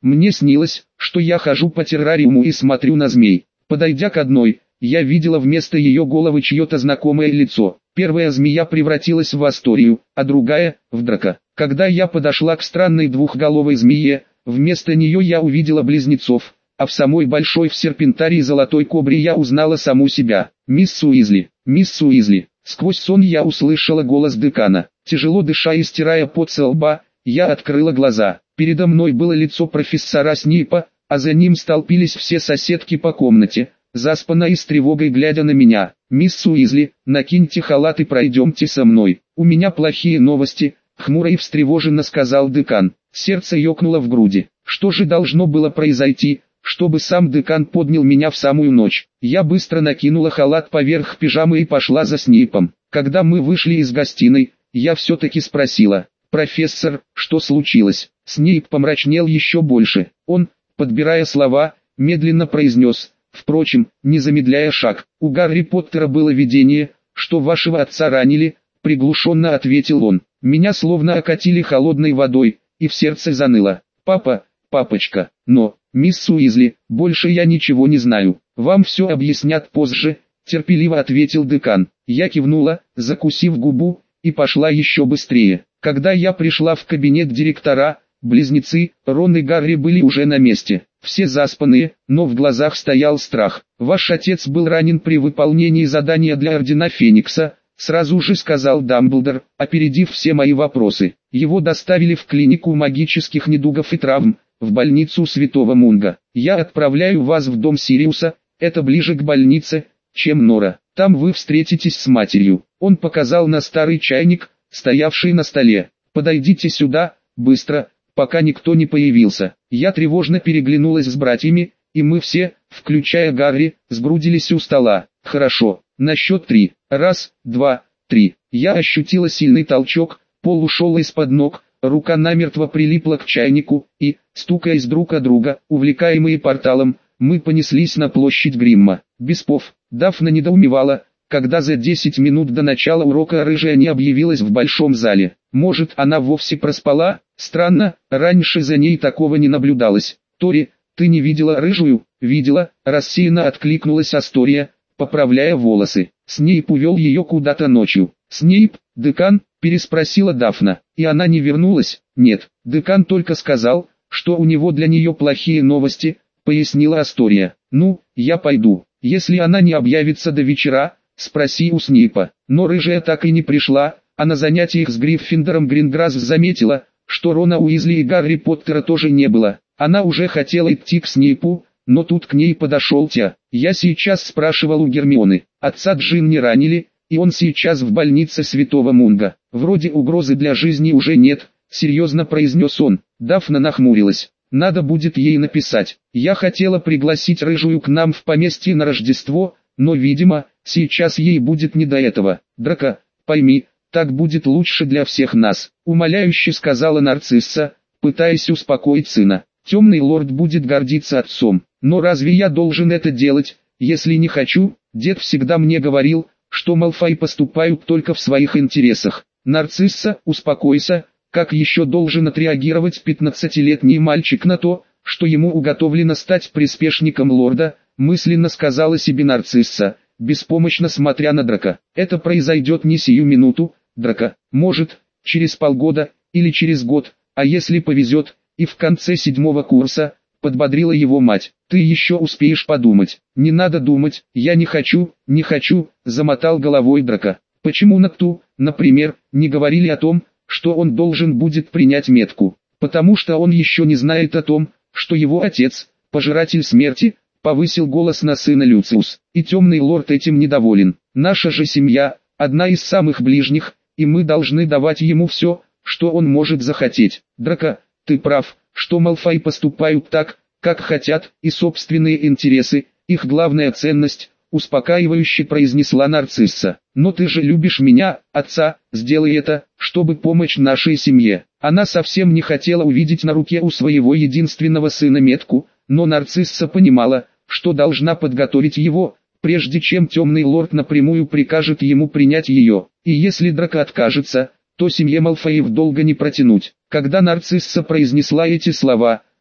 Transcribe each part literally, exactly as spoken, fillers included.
Мне снилось, что я хожу по террариуму и смотрю на змей. Подойдя к одной, я видела вместо ее головы чье-то знакомое лицо. Первая змея превратилась в Асторию, а другая – в Драка. Когда я подошла к странной двухголовой змее, вместо нее я увидела близнецов, а в самой большой в серпентарии золотой кобре я узнала саму себя. «Мисс Уизли, мисс Уизли». Сквозь сон я услышала голос декана. Тяжело дыша и стирая пот со лба, я открыла глаза. Передо мной было лицо профессора Снейпа, а за ним столпились все соседки по комнате, заспанно и с тревогой глядя на меня. «Мисс Уизли, накиньте халат и пройдемте со мной. У меня плохие новости», — хмуро и встревоженно сказал декан. Сердце ёкнуло в груди. Что же должно было произойти, чтобы сам декан поднял меня в самую ночь? Я быстро накинула халат поверх пижамы и пошла за Снейпом. Когда мы вышли из гостиной, я все-таки спросила: «Профессор, что случилось?» Снейп помрачнел еще больше. Он, подбирая слова, медленно произнес: «Впрочем, не замедляя шаг, у Гарри Поттера было видение, что вашего отца ранили», — приглушенно ответил он. Меня словно окатили холодной водой, и в сердце заныло. «Папа, папочка, но, мисс Уизли, больше я ничего не знаю. Вам все объяснят позже», — терпеливо ответил декан. Я кивнула, закусив губу, и пошла еще быстрее. Когда я пришла в кабинет директора, близнецы, Рон и Гарри были уже на месте. Все заспанные, но в глазах стоял страх. «Ваш отец был ранен при выполнении задания для Ордена Феникса», — сразу же сказал Дамблдор, опередив все мои вопросы. «Его доставили в клинику магических недугов и травм, в больницу Святого Мунга. Я отправляю вас в дом Сириуса, это ближе к больнице, чем Нора. Там вы встретитесь с матерью». Он показал на старый чайник, стоявший на столе. «Подойдите сюда, быстро, пока никто не появился». Я тревожно переглянулась с братьями, и мы все, включая Гарри, сгрудились у стола. «Хорошо, на счет три. Раз, два, три». Я ощутила сильный толчок, пол ушел из-под ног, рука намертво прилипла к чайнику, и, стукаясь друг о друга, увлекаемые порталом, мы понеслись на площадь Гримма. Беспов, Дафна недоумевала, когда за десять минут до начала урока рыжая не объявилась в большом зале. Может, она вовсе проспала? Странно, раньше за ней такого не наблюдалось. «Тори, ты не видела рыжую?» «Видела», рассеянно откликнулась Астория, поправляя волосы. «Снейп увел ее куда-то ночью». «Снейп, декан?» переспросила Дафна. «И она не вернулась?» «Нет, декан только сказал, что у него для нее плохие новости», пояснила Астория. «Ну, я пойду. Если она не объявится до вечера, спроси у Снейпа». Но рыжая так и не пришла, а на занятиях с Гриффиндором Гринграсс заметила, что Рона Уизли и Гарри Поттера тоже не было. Она уже хотела идти к Снейпу, но тут к ней подошел Тя. «Я сейчас спрашивал у Гермионы. Отца Джин не ранили, и он сейчас в больнице Святого Мунга. Вроде угрозы для жизни уже нет», — серьезно произнес он. Дафна нахмурилась. «Надо будет ей написать. Я хотела пригласить рыжую к нам в поместье на Рождество, но, видимо, сейчас ей будет не до этого. Драко, пойми, так будет лучше для всех нас», — умоляюще сказала Нарцисса, пытаясь успокоить сына. «Темный лорд будет гордиться отцом. Но разве я должен это делать, если не хочу? Дед всегда мне говорил, что Малфой поступают только в своих интересах». «Нарцисса, успокойся, как еще должен отреагировать пятнадцатилетний мальчик на то, что ему уготовлено стать приспешником лорда», мысленно сказала себе Нарцисса, беспомощно смотря на Драко. «Это произойдет не сию минуту, Драко, может, через полгода, или через год, а если повезет, и в конце седьмого курса», подбодрила его мать. «Ты еще успеешь подумать». «Не надо думать, я не хочу, не хочу», замотал головой Драко. «Почему Накту, например, не говорили о том, что он должен будет принять метку?» «Потому что он еще не знает о том, что его отец, пожиратель смерти», повысил голос на сына Люциус. «И темный лорд этим недоволен. Наша же семья, одна из самых ближних, и мы должны давать ему все, что он может захотеть». «Драко, ты прав, что Малфой поступают так, как хотят, и собственные интересы, их главная ценность», успокаивающе произнесла Нарцисса. «Но ты же любишь меня, отца, сделай это, чтобы помочь нашей семье». Она совсем не хотела увидеть на руке у своего единственного сына метку, но Нарцисса понимала, что должна подготовить его, прежде чем темный лорд напрямую прикажет ему принять ее. И если Драко откажется, то семье Малфоев долго не протянуть. Когда Нарцисса произнесла эти слова,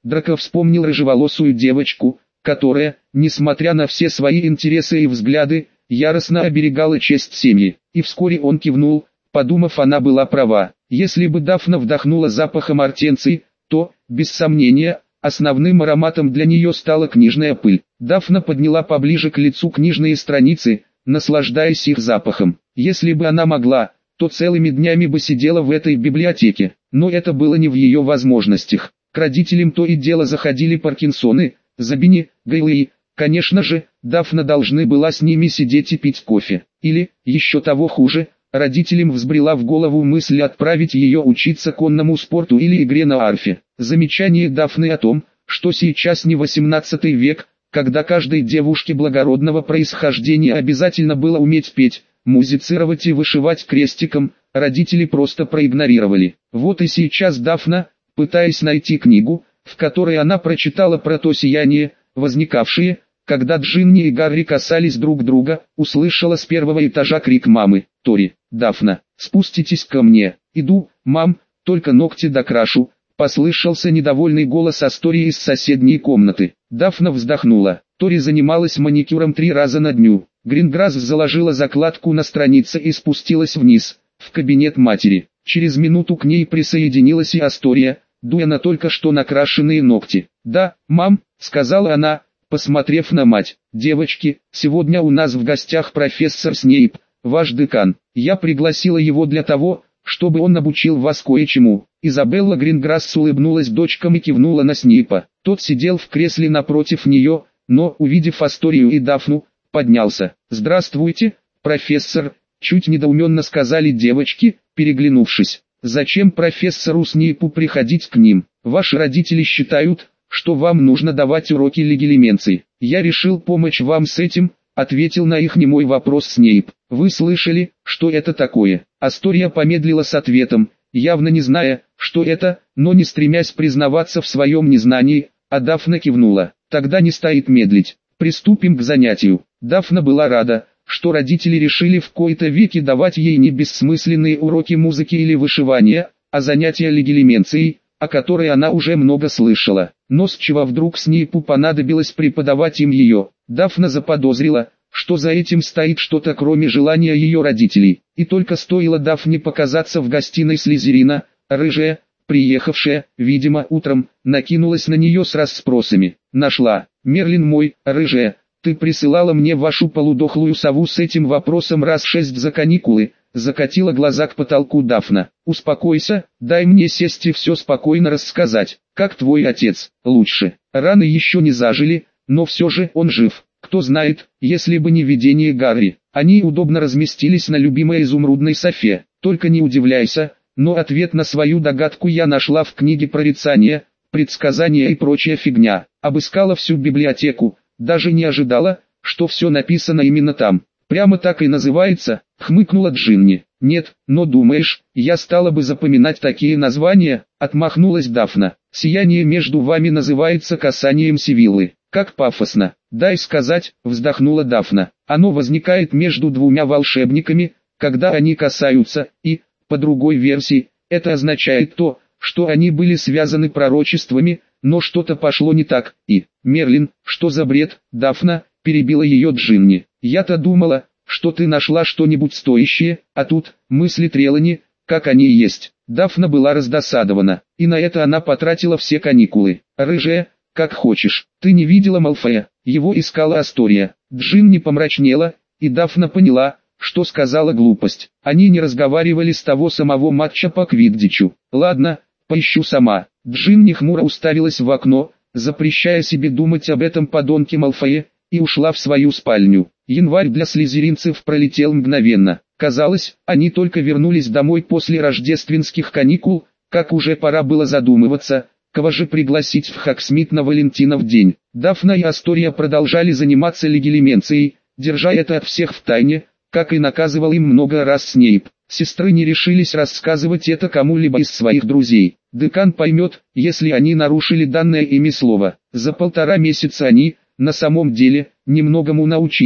Драко вспомнил рыжеволосую девочку, которая, несмотря на все свои интересы и взгляды, яростно оберегала честь семьи. И вскоре он кивнул, подумав, она была права. Если бы Дафна вдохнула запахом ортенции, то, без сомнения, основным ароматом для нее стала книжная пыль. Дафна подняла поближе к лицу книжные страницы, наслаждаясь их запахом. Если бы она могла, то целыми днями бы сидела в этой библиотеке, но это было не в ее возможностях. К родителям то и дело заходили Паркинсоны, Забини, Гейлы. Конечно же, Дафна должны была с ними сидеть и пить кофе. Или, еще того хуже, родителям взбрела в голову мысль отправить ее учиться конному спорту или игре на арфе. Замечание Дафны о том, что сейчас не восемнадцатый век, когда каждой девушке благородного происхождения обязательно было уметь петь, музицировать и вышивать крестиком, родители просто проигнорировали. Вот и сейчас Дафна, пытаясь найти книгу, в которой она прочитала про то сияние, возникавшее, когда Джинни и Гарри касались друг друга, услышала с первого этажа крик мамы: «Тори, Дафна, спуститесь ко мне!» «Иду, мам, только ногти докрашу», — послышался недовольный голос Астории из соседней комнаты. Дафна вздохнула. Тори занималась маникюром три раза на дню. Гринграсс заложила закладку на странице и спустилась вниз, в кабинет матери. Через минуту к ней присоединилась и Астория, дуя на только что накрашенные ногти. «Да, мам», — сказала она, посмотрев на мать. «Девочки, сегодня у нас в гостях профессор Снейп, ваш декан. Я пригласила его для того, чтобы он обучил вас кое-чему». Изабелла Гринграсс улыбнулась дочкам и кивнула на Снейпа. Тот сидел в кресле напротив нее, но, увидев Асторию и Дафну, поднялся. «Здравствуйте, профессор», — чуть недоуменно сказали девочки, переглянувшись. «Зачем профессору Снейпу приходить к ним? Ваши родители считают, что вам нужно давать уроки легилименции. Я решил помочь вам с этим», — ответил на их немой вопрос Снейп. «Вы слышали, что это такое?» Астория помедлила с ответом, явно не зная, что это, но не стремясь признаваться в своем незнании, а Дафна кивнула. «Тогда не стоит медлить. Приступим к занятию». Дафна была рада, что родители решили в кои-то веки давать ей не бессмысленные уроки музыки или вышивания, а занятия легилименцией, о которой она уже много слышала. Но с чего вдруг Снейпу понадобилось преподавать им ее? Дафна заподозрила, что за этим стоит что-то кроме желания ее родителей. И только стоило Дафне показаться в гостиной Слизерина, рыжая, приехавшая, видимо, утром, накинулась на нее с расспросами. «Нашла. Мерлин мой, рыжая, ты присылала мне вашу полудохлую сову с этим вопросом раз шесть за каникулы», закатила глаза к потолку Дафна. «Успокойся, дай мне сесть и все спокойно рассказать. Как твой отец?» «Лучше. Раны еще не зажили, но все же он жив. Кто знает, если бы не видение Гарри». Они удобно разместились на любимой изумрудной софе. «Только не удивляйся, но ответ на свою догадку я нашла в книге прорицания, предсказания и прочая фигня. Обыскала всю библиотеку, даже не ожидала, что все написано именно там». «Прямо так и называется», — хмыкнула Джинни. «Нет, но думаешь, я стала бы запоминать такие названия?» — отмахнулась Дафна. «Сияние между вами называется касанием Сивиллы». «Как пафосно!» «Дай сказать», — вздохнула Дафна. «Оно возникает между двумя волшебниками, когда они касаются, и, по другой версии, это означает то, что они были связаны пророчествами, но что-то пошло не так, и...» «Мерлин, что за бред, Дафна?» — перебила ее Джинни. «Я-то думала, что ты нашла что-нибудь стоящее, а тут, мысли Трелани, как они и есть». Дафна была раздосадована, и на это она потратила все каникулы. «Рыжая, как хочешь. Ты не видела Малфоя?» Его искала Астория. Джинни помрачнела, и Дафна поняла, что сказала глупость. Они не разговаривали с того самого матча по квиддичу. «Ладно, поищу сама». Джинни хмуро уставилась в окно, запрещая себе думать об этом подонке Малфое, и ушла в свою спальню. Январь для слизеринцев пролетел мгновенно. Казалось, они только вернулись домой после рождественских каникул, как уже пора было задумываться, кого же пригласить в Хоксмит на Валентинов день. Дафна и Астория продолжали заниматься легилименцией, держа это от всех в тайне, как и наказывал им много раз Снейп. Сестры не решились рассказывать это кому-либо из своих друзей. Декан поймет, если они нарушили данное ими слово. За полтора месяца они, на самом деле, немногому научились,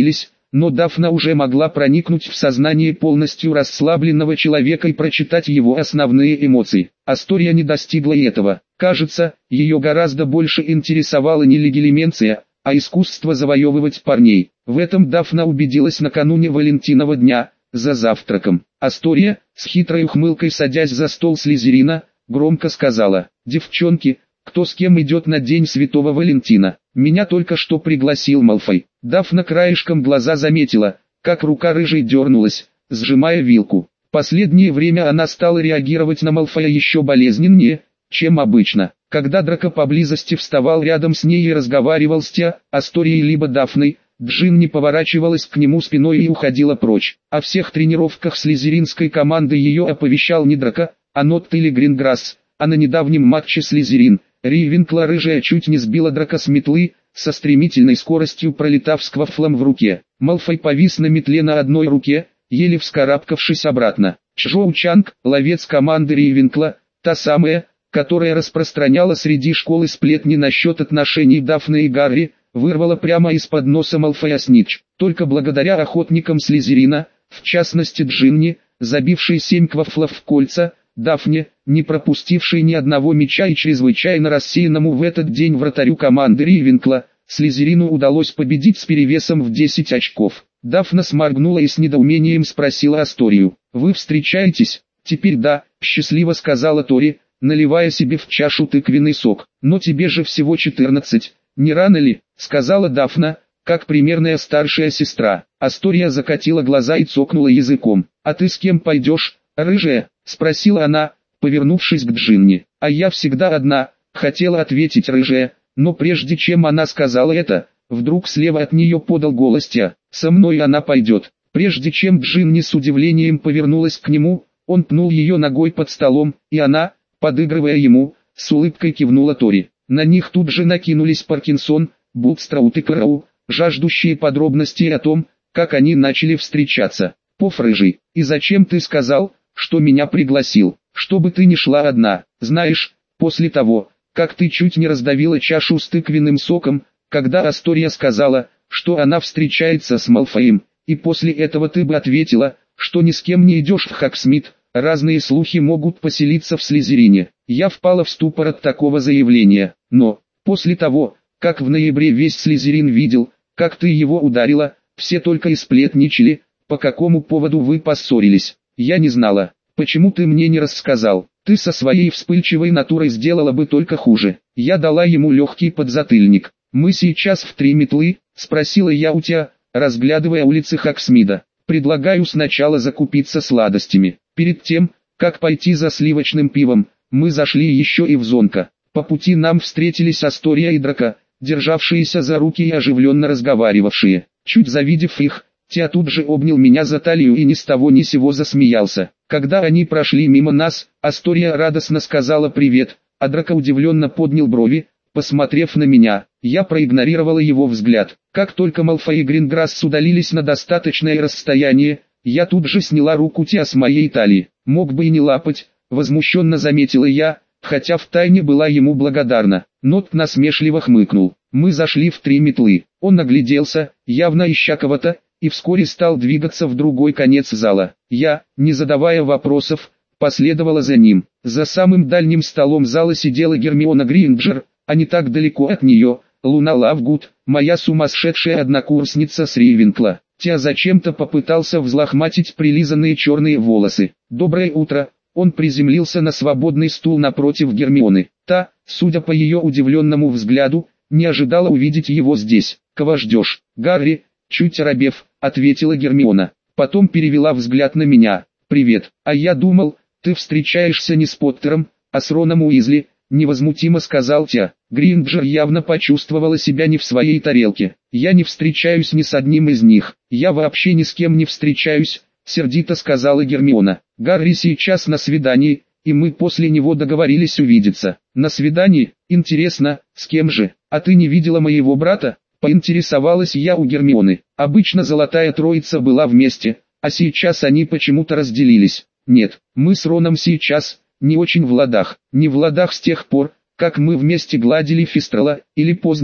но Дафна уже могла проникнуть в сознание полностью расслабленного человека и прочитать его основные эмоции. Астория не достигла и этого. Кажется, ее гораздо больше интересовала не легилименция, а искусство завоевывать парней. В этом Дафна убедилась накануне Валентинова дня, за завтраком. Астория, с хитрой ухмылкой садясь за стол Слизерина, громко сказала: «Девчонки, кто с кем идет на День Святого Валентина? Меня только что пригласил Малфой». Дафна краешком глаза заметила, как рука рыжей дернулась, сжимая вилку. Последнее время она стала реагировать на Малфоя еще болезненнее, чем обычно. Когда Драко поблизости вставал рядом с ней и разговаривал с Тиа, Асторией либо Дафной, Джин не поворачивалась к нему спиной и уходила прочь. О всех тренировках слизеринской команды ее оповещал не Драко, а Нотт или Гринграсс, а на недавнем матче Слизерин, Рейвенкла рыжая чуть не сбила Драко с метлы, со стремительной скоростью пролетав с квафлом в руке. Малфой повис на метле на одной руке, еле вскарабкавшись обратно. Чжоу Чанг, ловец команды Рейвенкла, та самая, которая распространяла среди школы сплетни насчет отношений Дафны и Гарри, вырвала прямо из-под носа Малфоя снитч. Только благодаря охотникам Слизерина, в частности Джинни, забившей семь квафлов в кольца, Дафне, не пропустившей ни одного мяча и чрезвычайно рассеянному в этот день вратарю команды Рейвенкла, Слизерину удалось победить с перевесом в десять очков. Дафна сморгнула и с недоумением спросила Асторию: «Вы встречаетесь?» «Теперь да», — счастливо сказала Тори, наливая себе в чашу тыквенный сок. «Но тебе же всего четырнадцать, не рано ли?» — сказала Дафна, как примерная старшая сестра. Астория закатила глаза и цокнула языком. «А ты с кем пойдешь, рыжая?» — спросила она, повернувшись к Джинни. «А я всегда одна», — хотела ответить рыжая, но прежде чем она сказала это, вдруг слева от нее подал голос Тиа: «Со мной она пойдет». Прежде чем Джинни с удивлением повернулась к нему, он пнул ее ногой под столом, и она, подыгрывая ему, с улыбкой кивнула Тори. На них тут же накинулись Паркинсон, Булстраут и Кроу, жаждущие подробностей о том, как они начали встречаться. «Поф, рыжий, и зачем ты сказал, что меня пригласил? Чтобы ты не шла одна. Знаешь, после того, как ты чуть не раздавила чашу с тыквенным соком, когда Астория сказала, что она встречается с Малфоем, и после этого ты бы ответила, что ни с кем не идешь в Хогсмит, разные слухи могут поселиться в Слизерине». Я впала в ступор от такого заявления, но, после того, как в ноябре весь Слизерин видел, как ты его ударила, все только и сплетничали, по какому поводу вы поссорились. Я не знала, почему ты мне не рассказал. Ты со своей вспыльчивой натурой сделала бы только хуже. Я дала ему легкий подзатыльник. «Мы сейчас в три метлы?» — спросила я у Тиа, разглядывая улицы Хогсмида. «Предлагаю сначала закупиться сладостями. Перед тем, как пойти за сливочным пивом, мы зашли еще и в Зонка. По пути нам встретились Астория и Драко, державшиеся за руки и оживленно разговаривавшие. Чуть завидев их, Тиа тут же обнял меня за талию и ни с того ни сего засмеялся. Когда они прошли мимо нас, Астория радостно сказала «привет», а Драко удивленно поднял брови, посмотрев на меня. Я проигнорировала его взгляд. Как только Малфой и Гринграсс удалились на достаточное расстояние, я тут же сняла руку Тиа с моей талии. «Мог бы и не лапать», — возмущенно заметила я, хотя втайне была ему благодарна. Нотт насмешливо хмыкнул. Мы зашли в три метлы. Он нагляделся, явно ища кого-то, и вскоре стал двигаться в другой конец зала. Я, не задавая вопросов, последовала за ним. За самым дальним столом зала сидела Гермиона Грейнджер, а не так далеко от нее — Луна Лавгуд, моя сумасшедшая однокурсница с Рейвенкла. Тиа зачем-то попытался взлохматить прилизанные черные волосы. «Доброе утро!» Он приземлился на свободный стул напротив Гермионы. Та, судя по ее удивленному взгляду, не ожидала увидеть его здесь. «Кого ждешь, Гарри?» Чуть оробев, ответила Гермиона. Потом перевела взгляд на меня. «Привет, а я думал, ты встречаешься не с Поттером, а с Роном Уизли», невозмутимо сказал Тиа. Гринджер явно почувствовала себя не в своей тарелке. «Я не встречаюсь ни с одним из них. Я вообще ни с кем не встречаюсь», сердито сказала Гермиона. «Гарри сейчас на свидании, и мы после него договорились увидеться». «На свидании? Интересно, с кем же? А ты не видела моего брата?» Поинтересовалась я у Гермионы. Обычно золотая троица была вместе, а сейчас они почему-то разделились. «Нет, мы с Роном сейчас не очень в ладах. Не в ладах с тех пор, как мы вместе гладили Фистрала, или позднее»,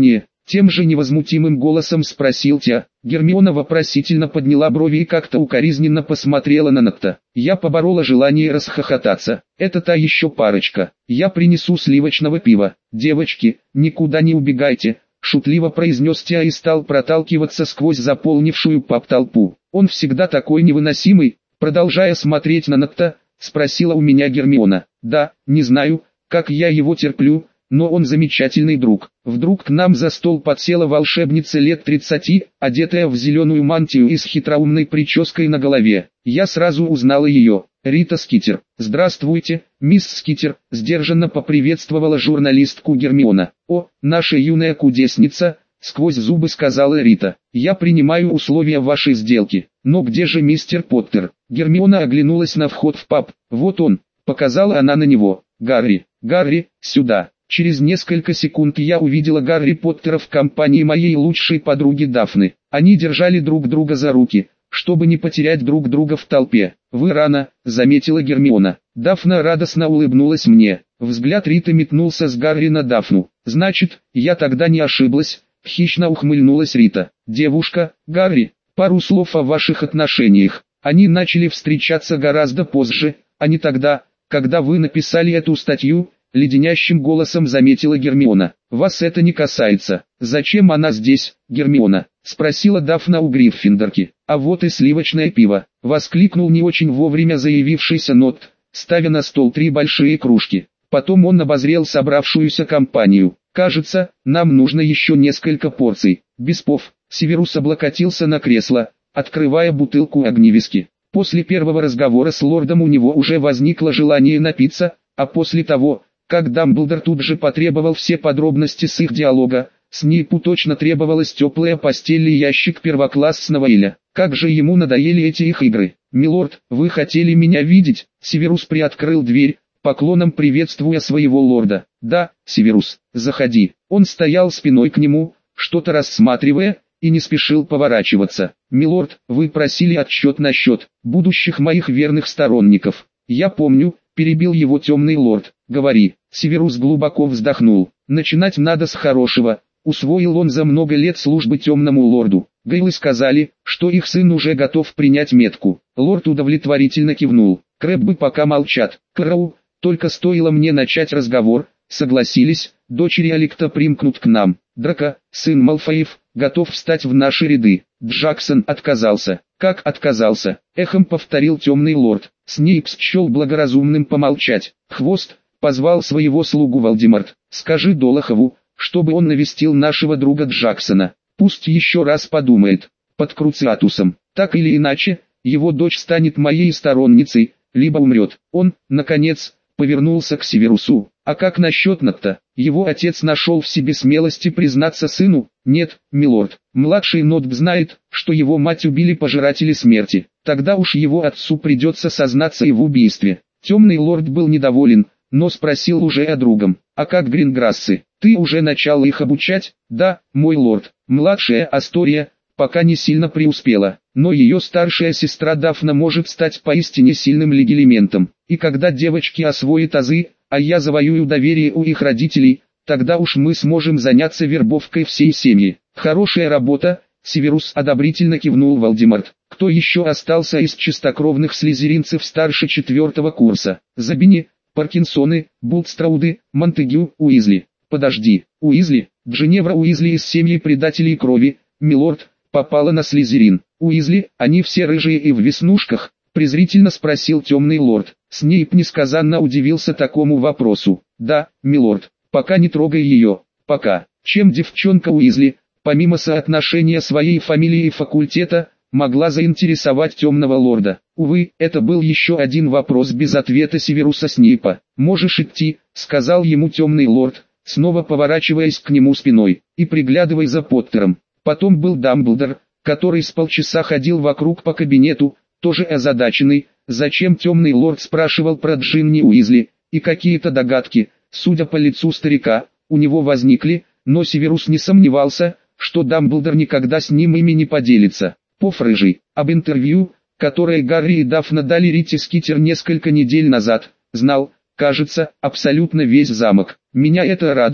Тем же невозмутимым голосом спросил Тя. Гермиона вопросительно подняла брови и как-то укоризненно посмотрела на Нокта. Я поборола желание расхохотаться. Это та еще парочка. Я принесу сливочного пива. Девочки, никуда не убегайте, шутливо произнес Тя и стал проталкиваться сквозь заполнившую паб-толпу. Он всегда такой невыносимый, продолжая смотреть на Нокта, спросила у меня Гермиона. Да, не знаю, как я его терплю, но он замечательный друг. Вдруг к нам за стол подсела волшебница лет тридцати, одетая в зеленую мантию и с хитроумной прической на голове. Я сразу узнала ее. Рита Скитер. «Здравствуйте, мисс Скитер», — сдержанно поприветствовала журналистку Гермиона. «О, наша юная кудесница», — сквозь зубы сказала Рита. «Я принимаю условия вашей сделки. Но где же мистер Поттер?» Гермиона оглянулась на вход в паб. «Вот он», — показала она на него. «Гарри, Гарри, сюда». Через несколько секунд я увидела Гарри Поттера в компании моей лучшей подруги Дафны. Они держали друг друга за руки, чтобы не потерять друг друга в толпе. «Вы рано», — заметила Гермиона. Дафна радостно улыбнулась мне. Взгляд Риты метнулся с Гарри на Дафну. «Значит, я тогда не ошиблась», — хищно ухмыльнулась Рита. «Девушка, Гарри, пару слов о ваших отношениях. Они начали встречаться гораздо позже, а не тогда, когда вы написали эту статью», — леденящим голосом заметила Гермиона. «Вас это не касается. Зачем она здесь, Гермиона?» — спросила Дафна у Гриффиндорки. «А вот и сливочное пиво», — воскликнул не очень вовремя заявившийся Нот, ставя на стол три большие кружки. Потом он обозрел собравшуюся компанию. «Кажется, нам нужно еще несколько порций». Беспов, Северус облокотился на кресло, открывая бутылку огневиски. После первого разговора с лордом у него уже возникло желание напиться, а после того, как Дамблдор тут же потребовал все подробности с их диалога, Снейпу точно требовалась теплая постель и ящик первоклассного эля. Как же ему надоели эти их игры. «Милорд, вы хотели меня видеть?» Северус приоткрыл дверь, поклоном приветствуя своего лорда. «Да, Северус, заходи». Он стоял спиной к нему, что-то рассматривая, и не спешил поворачиваться. «Милорд, вы просили отчет насчет будущих моих верных сторонников». «Я помню», — перебил его темный лорд. «Говори». Северус глубоко вздохнул. «Начинать надо с хорошего», — усвоил он за много лет службы темному лорду. Гейлы сказали, что их сын уже готов принять метку. Лорд удовлетворительно кивнул. Крэббы пока молчат. Кроу, только стоило мне начать разговор, согласились, дочери Аликта примкнут к нам. Драко, сын Малфоев, готов встать в наши ряды. Джексон отказался. Как отказался? Эхом повторил темный лорд. Снейп счел благоразумным помолчать. Хвост позвал своего слугу Волдеморт. Скажи Долохову, чтобы он навестил нашего друга Джексона. Пусть еще раз подумает. Под Круциатусом. Так или иначе, его дочь станет моей сторонницей, либо умрет. Он, наконец, повернулся к Северусу. А как насчет Нотта? Его отец нашел в себе смелости признаться сыну? Нет, милорд. Младший Нот знает, что его мать убили пожиратели смерти. Тогда уж его отцу придется сознаться и в убийстве. Темный лорд был недоволен, но спросил уже о другом. А как Гринграссы? Ты уже начал их обучать? Да, мой лорд. Младшая Астория пока не сильно преуспела, но ее старшая сестра Дафна может стать поистине сильным легилиментом. И когда девочки освоят азы, а я завоюю доверие у их родителей, тогда уж мы сможем заняться вербовкой всей семьи. Хорошая работа, Северус одобрительно кивнул Волдеморт. Кто еще остался из чистокровных слизеринцев старше четвертого курса? Забини, Паркинсоны, Бултстрауды, Монтегю, Уизли. Подожди, Уизли, Джиневра Уизли из семьи предателей крови, милорд, попала на слизерин. Уизли, они все рыжие и в веснушках, презрительно спросил темный лорд. Снейп несказанно удивился такому вопросу. Да, милорд, пока не трогай ее, пока. Чем девчонка Уизли, помимо соотношения своей фамилии и факультета, могла заинтересовать темного лорда? Увы, это был еще один вопрос без ответа Северуса Снейпа. «Можешь идти», — сказал ему темный лорд, снова поворачиваясь к нему спиной, «и приглядывай за Поттером». Потом был Дамблдор, который с полчаса ходил вокруг по кабинету, тоже озадаченный, зачем темный лорд спрашивал про Джинни Уизли, и какие-то догадки, судя по лицу старика, у него возникли, но Северус не сомневался, что Дамблдор никогда с ним ими не поделится. Поф рыжий. Об интервью, которое Гарри и Дафна дали Рите Скитер несколько недель назад, знал, кажется, абсолютно весь замок. Меня это радовало,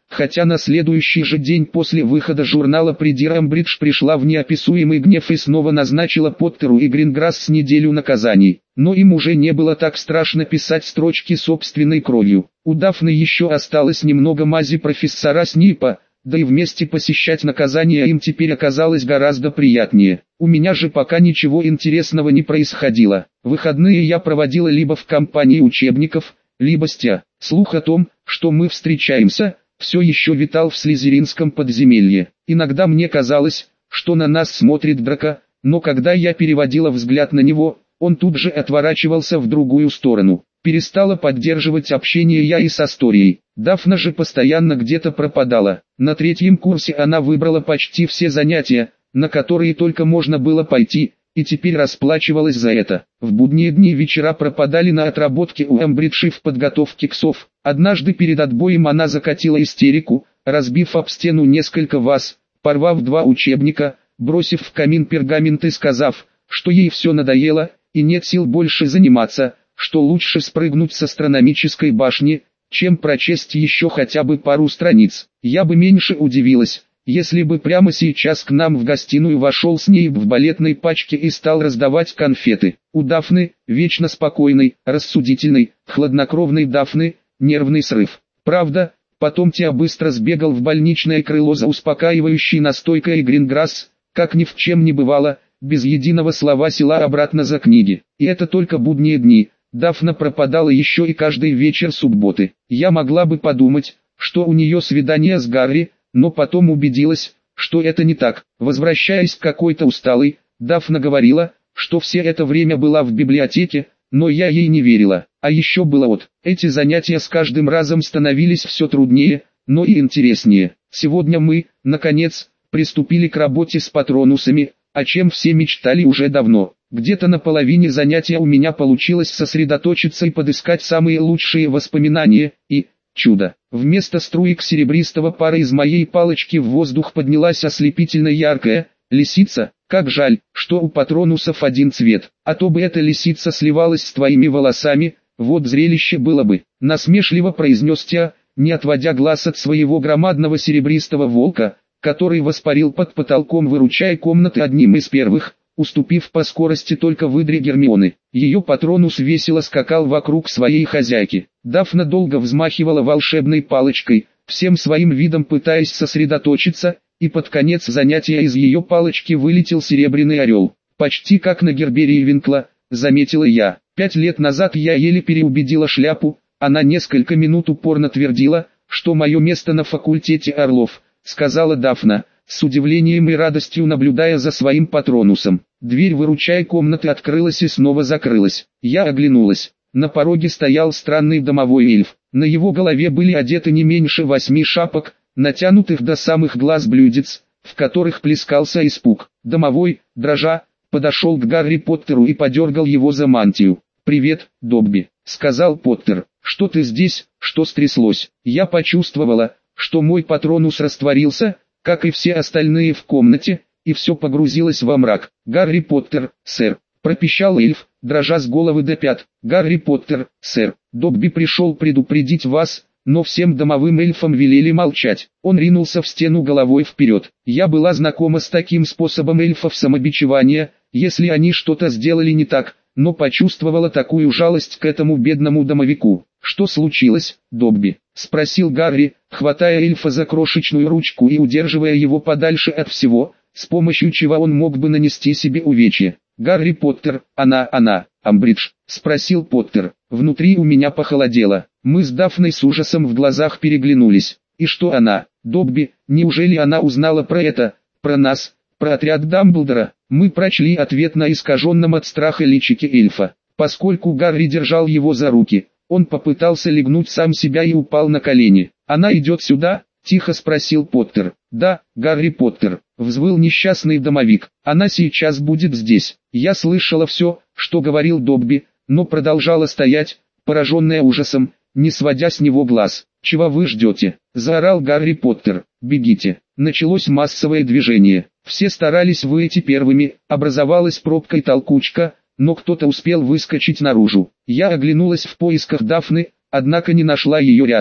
хотя на следующий же день после выхода журнала «Придир Амбридж» пришла в неописуемый гнев и снова назначила Поттеру и Гринграссс неделю наказаний. Но им уже не было так страшно писать строчки собственной кровью. У Дафны еще осталось немного мази профессора Снейпа, да и вместе посещать наказания им теперь оказалось гораздо приятнее. У меня же пока ничего интересного не происходило. Выходные я проводила либо в компании учебников, либо с Тя. Слух о том, что мы встречаемся, все еще витал в слизеринском подземелье. Иногда мне казалось, что на нас смотрит Драко, но когда я переводила взгляд на него, он тут же отворачивался в другую сторону. Перестала поддерживать общение я и с Асторией. Дафна же постоянно где-то пропадала. На третьем курсе она выбрала почти все занятия, на которые только можно было пойти, и теперь расплачивалась за это. В будние дни вечера пропадали на отработке у Эмбриджи в подготовке к СОВ. Однажды перед отбоем она закатила истерику, разбив об стену несколько ваз, порвав два учебника, бросив в камин пергамент и сказав, что ей все надоело, и нет сил больше заниматься, что лучше спрыгнуть с астрономической башни, чем прочесть еще хотя бы пару страниц. Я бы меньше удивилась, если бы прямо сейчас к нам в гостиную вошел Снейп в балетной пачке и стал раздавать конфеты. У Дафны, вечно спокойной, рассудительной, хладнокровной Дафны, нервный срыв. Правда, потом Тя быстро сбегал в больничное крыло за успокаивающей настойкой, и Гринграссс, как ни в чем не бывало, без единого слова села обратно за книги. И это только будние дни. Дафна пропадала еще и каждый вечер субботы. Я могла бы подумать, что у нее свидание с Гарри, но потом убедилась, что это не так. Возвращаясь какой-то усталой, Дафна говорила, что все это время была в библиотеке, но я ей не верила. А еще было вот, эти занятия с каждым разом становились все труднее, но и интереснее. Сегодня мы, наконец, приступили к работе с патронусами, о чем все мечтали уже давно. Где-то на половине занятия у меня получилось сосредоточиться и подыскать самые лучшие воспоминания, и, чудо, вместо струек серебристого пара из моей палочки в воздух поднялась ослепительно яркая лисица. Как жаль, что у патронусов один цвет, а то бы эта лисица сливалась с твоими волосами, вот зрелище было бы, насмешливо произнес Тя, не отводя глаз от своего громадного серебристого волка, который воспарил под потолком, выручая комнаты одним из первых, уступив по скорости только выдре Гермионы. Ее патронус весело скакал вокруг своей хозяйки. Дафна долго взмахивала волшебной палочкой, всем своим видом пытаясь сосредоточиться, и под конец занятия из ее палочки вылетел серебряный орел. Почти как на гербе Рейвенкла, заметила я. Пять лет назад я еле переубедила Шляпу, она несколько минут упорно твердила, что мое место на факультете орлов, сказала Дафна, с удивлением и радостью наблюдая за своим патронусом. Дверь выручай комнаты открылась и снова закрылась. Я оглянулась. На пороге стоял странный домовой эльф. На его голове были одеты не меньше восьми шапок, натянутых до самых глаз блюдец, в которых плескался испуг. Домовой, дрожа, подошел к Гарри Поттеру и подергал его за мантию. «Привет, Добби», — сказал Поттер. «Что ты здесь, что стряслось?» Я почувствовала, что мой патронус растворился, как и все остальные в комнате, и все погрузилось во мрак. «Гарри Поттер, сэр», — пропищал эльф, дрожа с головы до пят. «Гарри Поттер, сэр, Добби пришел предупредить вас», но всем домовым эльфам велели молчать. Он ринулся в стену головой вперед. Я была знакома с таким способом эльфов самобичевания, если они что-то сделали не так, но почувствовала такую жалость к этому бедному домовику. «Что случилось, Добби?» — спросил Гарри, хватая эльфа за крошечную ручку и удерживая его подальше от всего, с помощью чего он мог бы нанести себе увечье. «Гарри Поттер, она, она, Амбридж?» — спросил Поттер. Внутри у меня похолодело. Мы с Дафной с ужасом в глазах переглянулись. И что она, Добби, неужели она узнала про это, про нас, про отряд Дамблдора? Мы прочли ответ на искаженном от страха личике эльфа. Поскольку Гарри держал его за руки, он попытался легнуть сам себя и упал на колени. «Она идет сюда?» — тихо спросил Поттер. «Да, Гарри Поттер», — взвыл несчастный домовик. «Она сейчас будет здесь». Я слышала все, что говорил Добби, но продолжала стоять, пораженная ужасом, не сводя с него глаз. «Чего вы ждете?» — заорал Гарри Поттер. «Бегите!» Началось массовое движение. Все старались выйти первыми, образовалась пробка и толкучка, но кто-то успел выскочить наружу. Я оглянулась в поисках Дафны, однако не нашла ее рядом.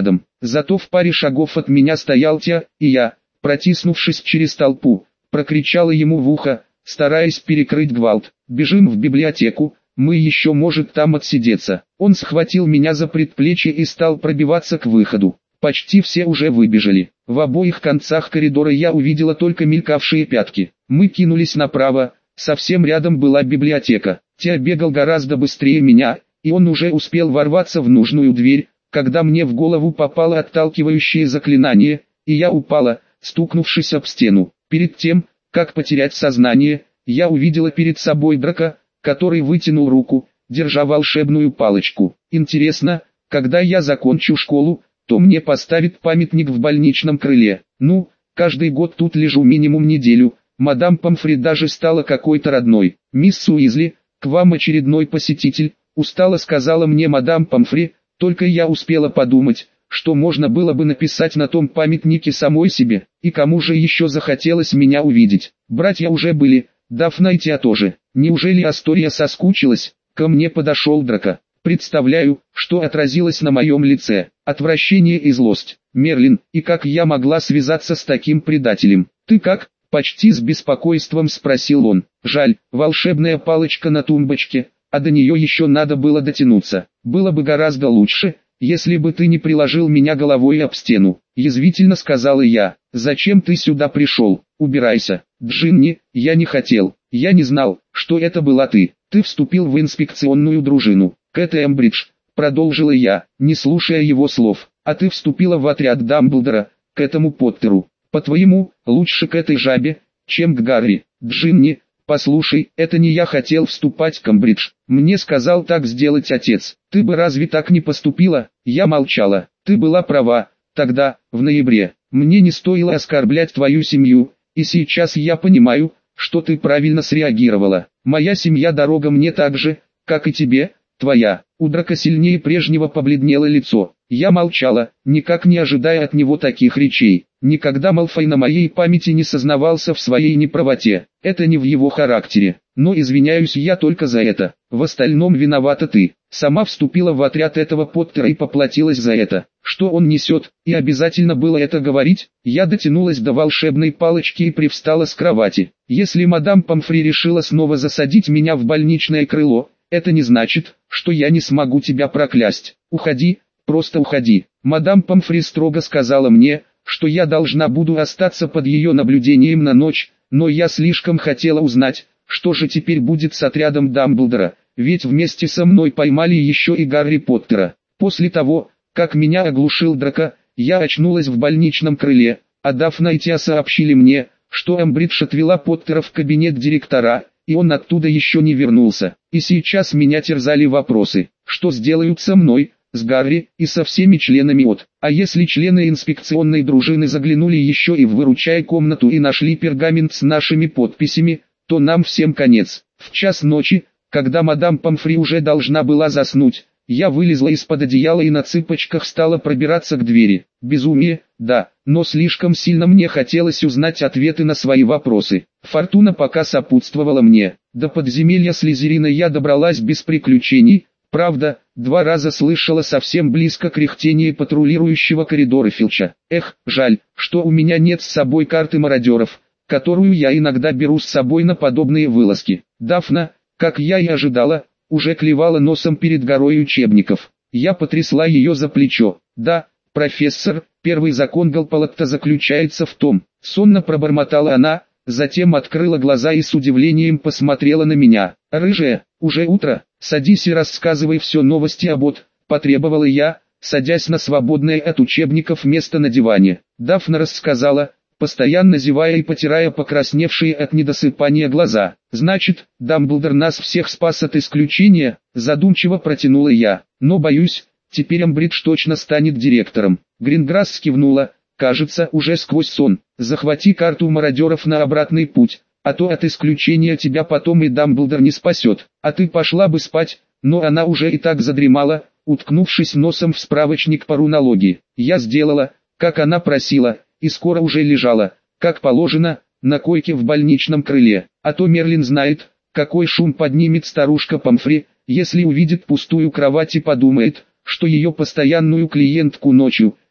Зато в паре шагов от меня стоял Тя, и я, протиснувшись через толпу, прокричала ему в ухо, стараясь перекрыть гвалт: «Бежим в библиотеку, мы еще может там отсидеться». Он схватил меня за предплечье и стал пробиваться к выходу. Почти все уже выбежали. В обоих концах коридора я увидела только мелькавшие пятки. Мы кинулись направо, совсем рядом была библиотека. Тя бегал гораздо быстрее меня, и он уже успел ворваться в нужную дверь, когда мне в голову попало отталкивающее заклинание, и я упала, стукнувшись об стену. Перед тем, как потерять сознание, я увидела перед собой Драка, который вытянул руку, держа волшебную палочку. Интересно, когда я закончу школу, то мне поставят памятник в больничном крыле. Ну, каждый год тут лежу минимум неделю. Мадам Помфри даже стала какой-то родной. «Мисс Уизли, к вам очередной посетитель», — устало сказала мне мадам Помфри, только я успела подумать, что можно было бы написать на том памятнике самой себе, и кому же еще захотелось меня увидеть. Братья уже были, Дафна и Тя тоже. Неужели Астория соскучилась? Ко мне подошел Драко. Представляю, что отразилось на моем лице: отвращение и злость. «Мерлин, и как я могла связаться с таким предателем? Ты как?» — почти с беспокойством спросил он. «Жаль, волшебная палочка на тумбочке, а до нее еще надо было дотянуться. Было бы гораздо лучше, если бы ты не приложил меня головой об стену», — язвительно сказала я. «Зачем ты сюда пришел? Убирайся». «Джинни, я не хотел, я не знал, что это была ты. Ты вступил в инспекционную дружину. Кэт Эмбридж», — продолжила я, не слушая его слов, «а ты вступила в отряд Дамблдора, к этому Поттеру. По-твоему, лучше к этой жабе, чем к Гарри. Джинни, послушай, это не я хотел вступать в Эмбридж. Мне сказал так сделать отец. Ты бы разве так не поступила?» Я молчала. «Ты была права, тогда, в ноябре. Мне не стоило оскорблять твою семью, и сейчас я понимаю, что ты правильно среагировала. Моя семья дорога мне так же, как и тебе, твоя». У Драко сильнее прежнего побледнело лицо. Я молчала, никак не ожидая от него таких речей. Никогда Малфой на моей памяти не сознавался в своей неправоте. Это не в его характере. Но извиняюсь я только за это. В остальном виновата ты. Сама вступила в отряд этого Поттера и поплатилась за это. Что он несет, и обязательно было это говорить? Я дотянулась до волшебной палочки и привстала с кровати. Если мадам Помфри решила снова засадить меня в больничное крыло, это не значит, что я не смогу тебя проклясть. Уходи, просто уходи. Мадам Помфри строго сказала мне, что я должна буду остаться под ее наблюдением на ночь, но я слишком хотела узнать, что же теперь будет с отрядом Дамблдора, ведь вместе со мной поймали еще и Гарри Поттера. После того, как меня оглушил Драко, я очнулась в больничном крыле, а Дафна и Тя сообщили мне, что Эмбридж отвела Поттера в кабинет директора, и он оттуда еще не вернулся. И сейчас меня терзали вопросы: что сделают со мной, с Гарри и со всеми членами ОТ. А если члены инспекционной дружины заглянули еще и в выручай комнату и нашли пергамент с нашими подписями, то нам всем конец. В час ночи, когда мадам Помфри уже должна была заснуть, я вылезла из-под одеяла и на цыпочках стала пробираться к двери. Безумие, да, но слишком сильно мне хотелось узнать ответы на свои вопросы. Фортуна пока сопутствовала мне. До подземелья Слизерина я добралась без приключений. Правда, два раза слышала совсем близко кряхтение патрулирующего коридора Филча. Эх, жаль, что у меня нет с собой карты мародеров, которую я иногда беру с собой на подобные вылазки. Дафна, как я и ожидала, уже клевала носом перед горой учебников. Я потрясла ее за плечо. «Да, профессор, первый закон Галпалакта заключается в том», — сонно пробормотала она, затем открыла глаза и с удивлением посмотрела на меня. «Рыжая, уже утро, садись и рассказывай все новости об ОТ», — потребовала я, садясь на свободное от учебников место на диване. Дафна рассказала, постоянно зевая и потирая покрасневшие от недосыпания глаза. «Значит, Дамблдор нас всех спас от исключения», — задумчиво протянула я. «Но боюсь, теперь Эмбридж точно станет директором». Гринграсс кивнула, кажется, уже сквозь сон. «Захвати карту мародеров на обратный путь, а то от исключения тебя потом и Дамблдор не спасет. А ты пошла бы спать», но она уже и так задремала, уткнувшись носом в справочник по рунологии. Я сделала, как она просила, и скоро уже лежала, как положено, на койке в больничном крыле. А то Мерлин знает, какой шум поднимет старушка Помфри, если увидит пустую кровать и подумает, что ее постоянную клиентку ночью,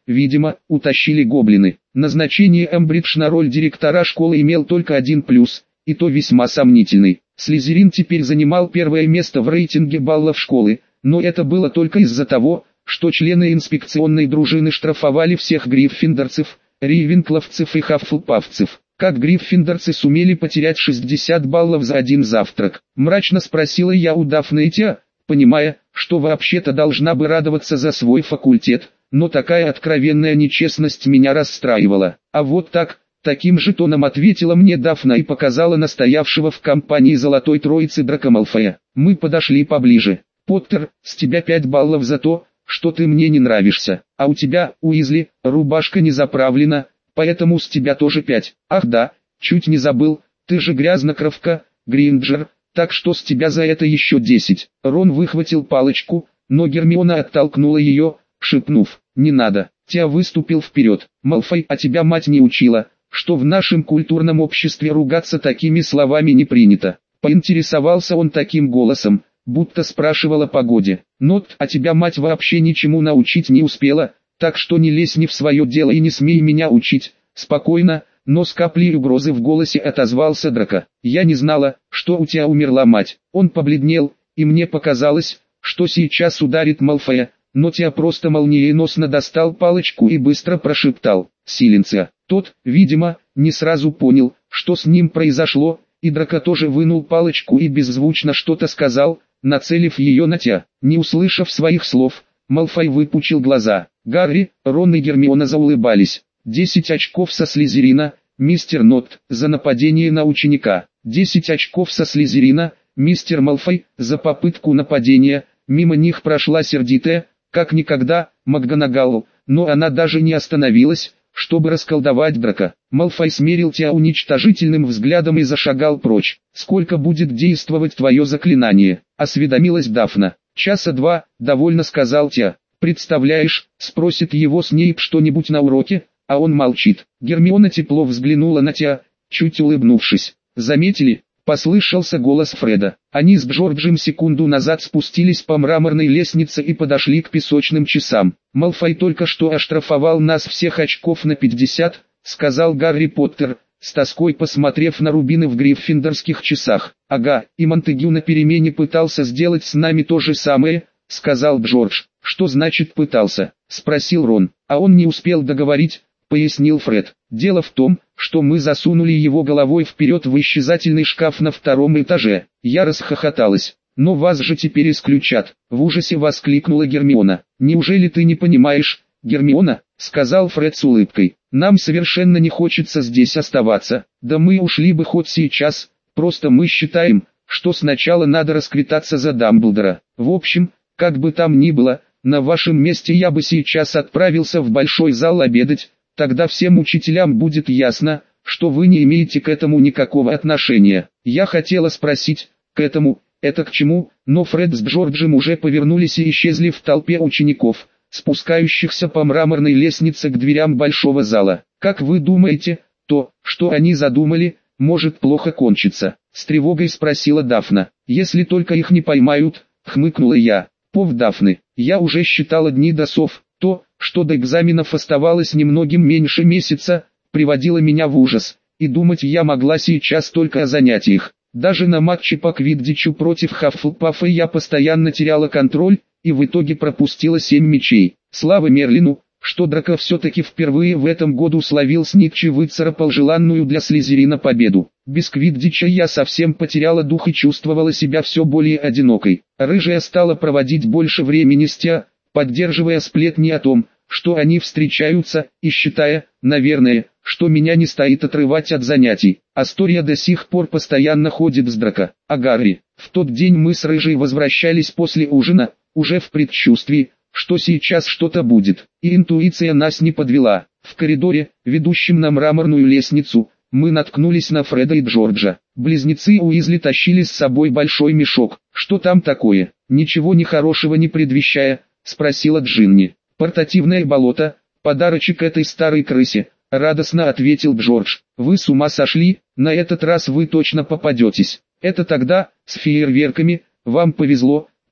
видимо, утащили гоблины. Назначение Эмбридж на роль директора школы имел только один плюс, и то весьма сомнительный. Слизерин теперь занимал первое место в рейтинге баллов школы, но это было только из-за того, что члены инспекционной дружины штрафовали всех гриффиндорцев, рейвенкловцев и хаффлпафцев. Как гриффиндорцы сумели потерять шестьдесят баллов за один завтрак? Мрачно спросила я у Дафны и Тиа, понимая, что вообще-то должна бы радоваться за свой факультет, но такая откровенная нечестность меня расстраивала. А вот так, таким же тоном ответила мне Дафна и показала настоявшего в компании Золотой Троицы Драко Малфоя. Мы подошли поближе. «Поттер, с тебя пять баллов за то, что ты мне не нравишься, а у тебя, Уизли, рубашка не заправлена, поэтому с тебя тоже пять. Ах да, чуть не забыл, ты же грязнокровка, Гринджер, так что с тебя за это еще десять». Рон выхватил палочку, но Гермиона оттолкнула ее, шепнув: «Не надо». Тиа выступил вперед. «Малфой, а тебя мать не учила, что в нашем культурном обществе ругаться такими словами не принято?» Поинтересовался он таким голосом, будто спрашивал о погоде. «Нот, а тебя мать вообще ничему научить не успела, так что не лезь не в свое дело и не смей меня учить». Спокойно, но с каплей угрозы в голосе отозвался Драко. «Я не знала, что у тебя умерла мать». Он побледнел, и мне показалось, что сейчас ударит Малфоя, но Тиа просто молниеносно достал палочку и быстро прошептал: «Силенция». Тот, видимо, не сразу понял, что с ним произошло, и Драко тоже вынул палочку и беззвучно что-то сказал, нацелив ее на Тиа. Не услышав своих слов, Малфой выпучил глаза. Гарри, Рон и Гермиона заулыбались. десять очков со Слизерина, мистер Нот, за нападение на ученика. десять очков со Слизерина, мистер Малфой, за попытку нападения. Мимо них прошла сердитая, как никогда, МакГонагал, но она даже не остановилась, чтобы расколдовать Драко. Малфой смерил Тиа уничтожительным взглядом и зашагал прочь. «Сколько будет действовать твое заклинание?» — осведомилась Дафна. «Часа два», — довольно сказал Тиа. «Представляешь, спросит его Снейп что-нибудь на уроке, а он молчит». Гермиона тепло взглянула на Тиа, чуть улыбнувшись. «Заметили?» — послышался голос Фреда. Они с Джорджем секунду назад спустились по мраморной лестнице и подошли к песочным часам. «Малфой только что оштрафовал нас всех очков на пятьдесят», — сказал Гарри Поттер, с тоской посмотрев на рубины в гриффиндорских часах. «Ага, и Монтегю на перемене пытался сделать с нами то же самое», — сказал Джордж. «Что значит пытался?» — спросил Рон. «А он не успел договорить», — пояснил Фред. «Дело в том, что мы засунули его головой вперед в исчезательный шкаф на втором этаже». Я расхохоталась. «Но вас же теперь исключат», — в ужасе воскликнула Гермиона. «Неужели ты не понимаешь, Гермиона?» — сказал Фред с улыбкой. «Нам совершенно не хочется здесь оставаться. Да мы ушли бы хоть сейчас, просто мы считаем, что сначала надо расквитаться за Дамблдора. В общем, как бы там ни было, на вашем месте я бы сейчас отправился в большой зал обедать, тогда всем учителям будет ясно, что вы не имеете к этому никакого отношения». Я хотела спросить, к этому, это к чему, но Фред с Джорджем уже повернулись и исчезли в толпе учеников, спускающихся по мраморной лестнице к дверям большого зала. «Как вы думаете, то, что они задумали, может плохо кончиться?» — с тревогой спросила Дафна. «Если только их не поймают», — хмыкнула я. «Пов Дафны, я уже считала дни до сов, то, что до экзаменов оставалось немногим меньше месяца, приводило меня в ужас, и думать я могла сейчас только о занятиях. Даже на матче по квиддичу против Хаффлпафа я постоянно теряла контроль, и в итоге пропустила семь мячей. Слава Мерлину, что Драко все-таки впервые в этом году словил Сникч и выцарапал желанную для Слизерина победу. Без квиддича я совсем потеряла дух и чувствовала себя все более одинокой. Рыжая стала проводить больше времени с Тиа, поддерживая сплетни о том, что они встречаются, и считая, наверное, что меня не стоит отрывать от занятий. Астория до сих пор постоянно ходит с Драко. А Гарри, в тот день мы с Рыжей возвращались после ужина, уже в предчувствии, что сейчас что-то будет, и интуиция нас не подвела. В коридоре, ведущем на мраморную лестницу, мы наткнулись на Фреда и Джорджа. Близнецы Уизли тащили с собой большой мешок. «Что там такое?» «Ничего нехорошего не предвещая», — спросила Джинни. «Портативное болото, подарочек этой старой крысе», — радостно ответил Джордж. «Вы с ума сошли, на этот раз вы точно попадетесь. Это тогда, с фейерверками, вам повезло»,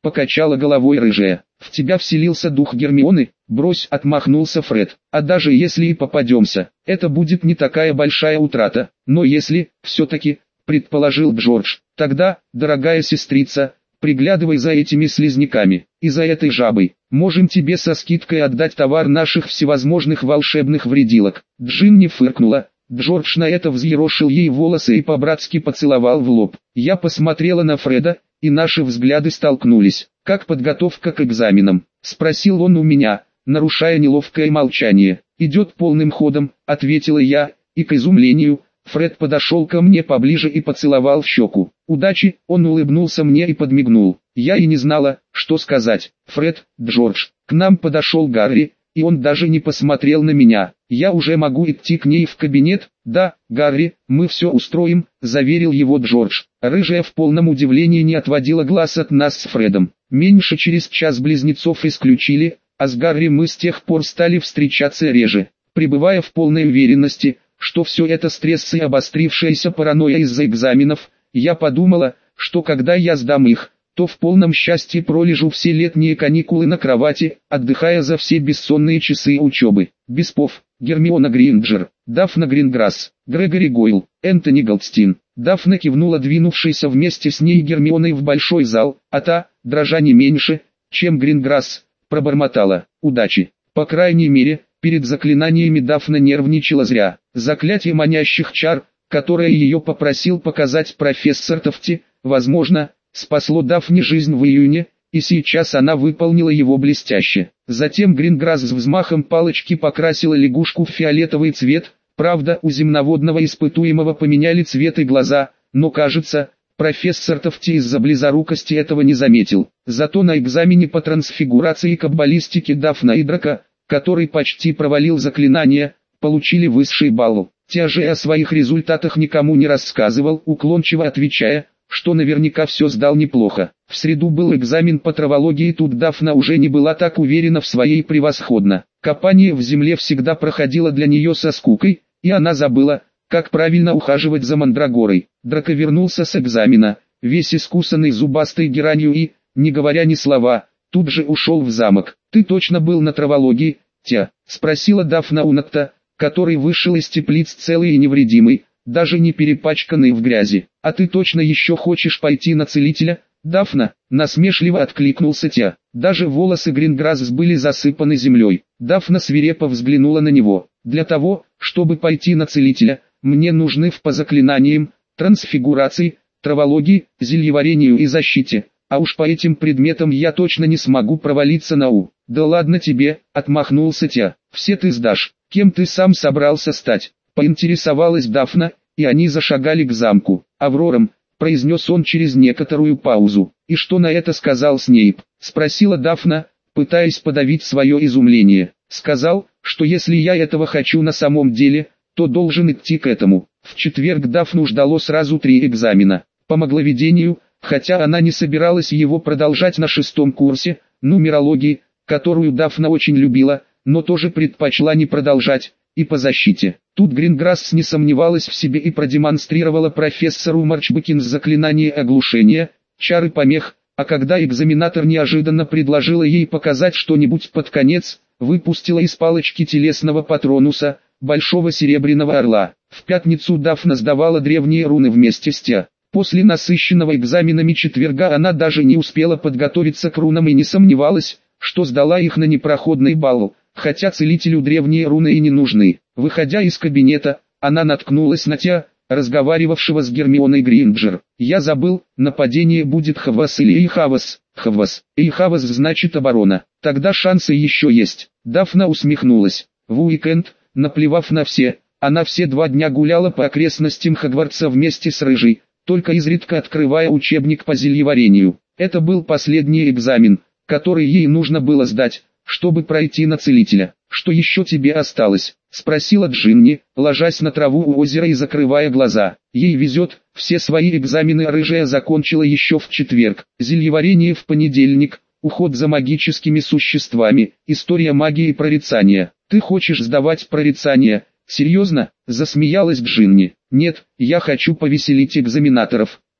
покачала головой рыжая. В тебя вселился дух Гермионы? Брось, отмахнулся Фред. А даже если и попадемся, это будет не такая большая утрата. Но если, все-таки, предположил Джордж, тогда, дорогая сестрица, приглядывай за этими слизняками и за этой жабой. Можем тебе со скидкой отдать товар наших всевозможных волшебных вредилок. Джинни фыркнула. Джордж на это взъерошил ей волосы и по-братски поцеловал в лоб. Я посмотрела на Фреда, и наши взгляды столкнулись. «Как подготовка к экзаменам?» – спросил он у меня, нарушая неловкое молчание. «Идет полным ходом», – ответила я, и к изумлению, Фред подошел ко мне поближе и поцеловал в щеку. «Удачи!» – он улыбнулся мне и подмигнул. Я и не знала, что сказать. «Фред, Джордж». К нам подошел Гарри, и он даже не посмотрел на меня. «Я уже могу идти к ней в кабинет?» «Да, Гарри, мы все устроим», – заверил его Джордж. Рыжая в полном удивлении не отводила глаз от нас с Фредом. Меньше через час близнецов исключили, а с Гарри мы с тех пор стали встречаться реже. Пребывая в полной уверенности, что все это стресс и обострившаяся паранойя из-за экзаменов, я подумала, что когда я сдам их, то в полном счастье пролежу все летние каникулы на кровати, отдыхая за все бессонные часы учебы. Беспов, Гермиона Гринджер, Дафна Гринграсс, Грегори Гойл, Энтони Голдстин. Дафна кивнула двинувшейся вместе с ней Гермионой в большой зал, а та, дрожа не меньше, чем Гринграсс, пробормотала: «Удачи». По крайней мере, перед заклинаниями Дафна нервничала зря. Заклятие манящих чар, которое ее попросил показать профессор Тофти, возможно, спасло Дафне жизнь в июне, и сейчас она выполнила его блестяще. Затем Гринграсс с взмахом палочки покрасила лягушку в фиолетовый цвет. Правда, у земноводного испытуемого поменяли цвет и глаза, но кажется, профессор Тофти из-за близорукости этого не заметил. Зато на экзамене по трансфигурации и каббалистике Дафна и Драко, который почти провалил заклинание, получили высший балл. Те же о своих результатах никому не рассказывал, уклончиво отвечая, что наверняка все сдал неплохо. В среду был экзамен по травологии, тут Дафна уже не была так уверена в своей превосходно. Копание в земле всегда проходило для нее со скукой, и она забыла, как правильно ухаживать за мандрагорой. Драко вернулся с экзамена, весь искусанный зубастой геранью и, не говоря ни слова, тут же ушел в замок. «Ты точно был на травологии, Тя?» – спросила Дафна у Нокта, который вышел из теплиц целый и невредимый, даже не перепачканный в грязи. «А ты точно еще хочешь пойти на целителя, Дафна?» – насмешливо откликнулся Тя. Даже волосы Гринграсс были засыпаны землей. Дафна свирепо взглянула на него. «Для того, чтобы пойти на целителя, мне нужны в по заклинаниям, трансфигурации, травологии, зельеварению и защите, а уж по этим предметам я точно не смогу провалиться на У». «Да ладно тебе», — отмахнулся Тя, — «все ты сдашь. Кем ты сам собрался стать?» — поинтересовалась Дафна, и они зашагали к замку. «Аврором», — произнес он через некоторую паузу. «И что на это сказал Снейп?» — спросила Дафна, пытаясь подавить свое изумление. «Сказал, что если я этого хочу на самом деле, то должен идти к этому». В четверг Дафну ждало сразу три экзамена. По магловедению, хотя она не собиралась его продолжать на шестом курсе, нумерологии, которую Дафна очень любила, но тоже предпочла не продолжать, и по защите. Тут Гринграсс не сомневалась в себе и продемонстрировала профессору Марчбекинс заклинание оглушения, чары помех, а когда экзаменатор неожиданно предложила ей показать что-нибудь под конец, выпустила из палочки телесного патронуса, большого серебряного орла. В пятницу Дафна сдавала древние руны вместе с Тя. После насыщенного экзаменами четверга она даже не успела подготовиться к рунам и не сомневалась, что сдала их на непроходный балл, хотя целителю древние руны и не нужны. Выходя из кабинета, она наткнулась на Тя, разговаривавшего с Гермионой Гринджер. «Я забыл, нападение будет Хавас или Эйхавас». «Хавас, Эйхавас значит оборона. Тогда шансы еще есть». Дафна усмехнулась. В уикенд, наплевав на все, она все два дня гуляла по окрестностям Хогвартса вместе с Рыжей, только изредка открывая учебник по зельеварению. Это был последний экзамен, который ей нужно было сдать, чтобы пройти на целителя. «Что еще тебе осталось?» — спросила Джинни, ложась на траву у озера и закрывая глаза. Ей везет, все свои экзамены Рыжая закончила еще в четверг. Зельеварение в понедельник, уход за магическими существами, история магии и прорицания. «Ты хочешь сдавать прорицание? Серьезно?» — засмеялась Джинни. «Нет, я хочу повеселить экзаменаторов»,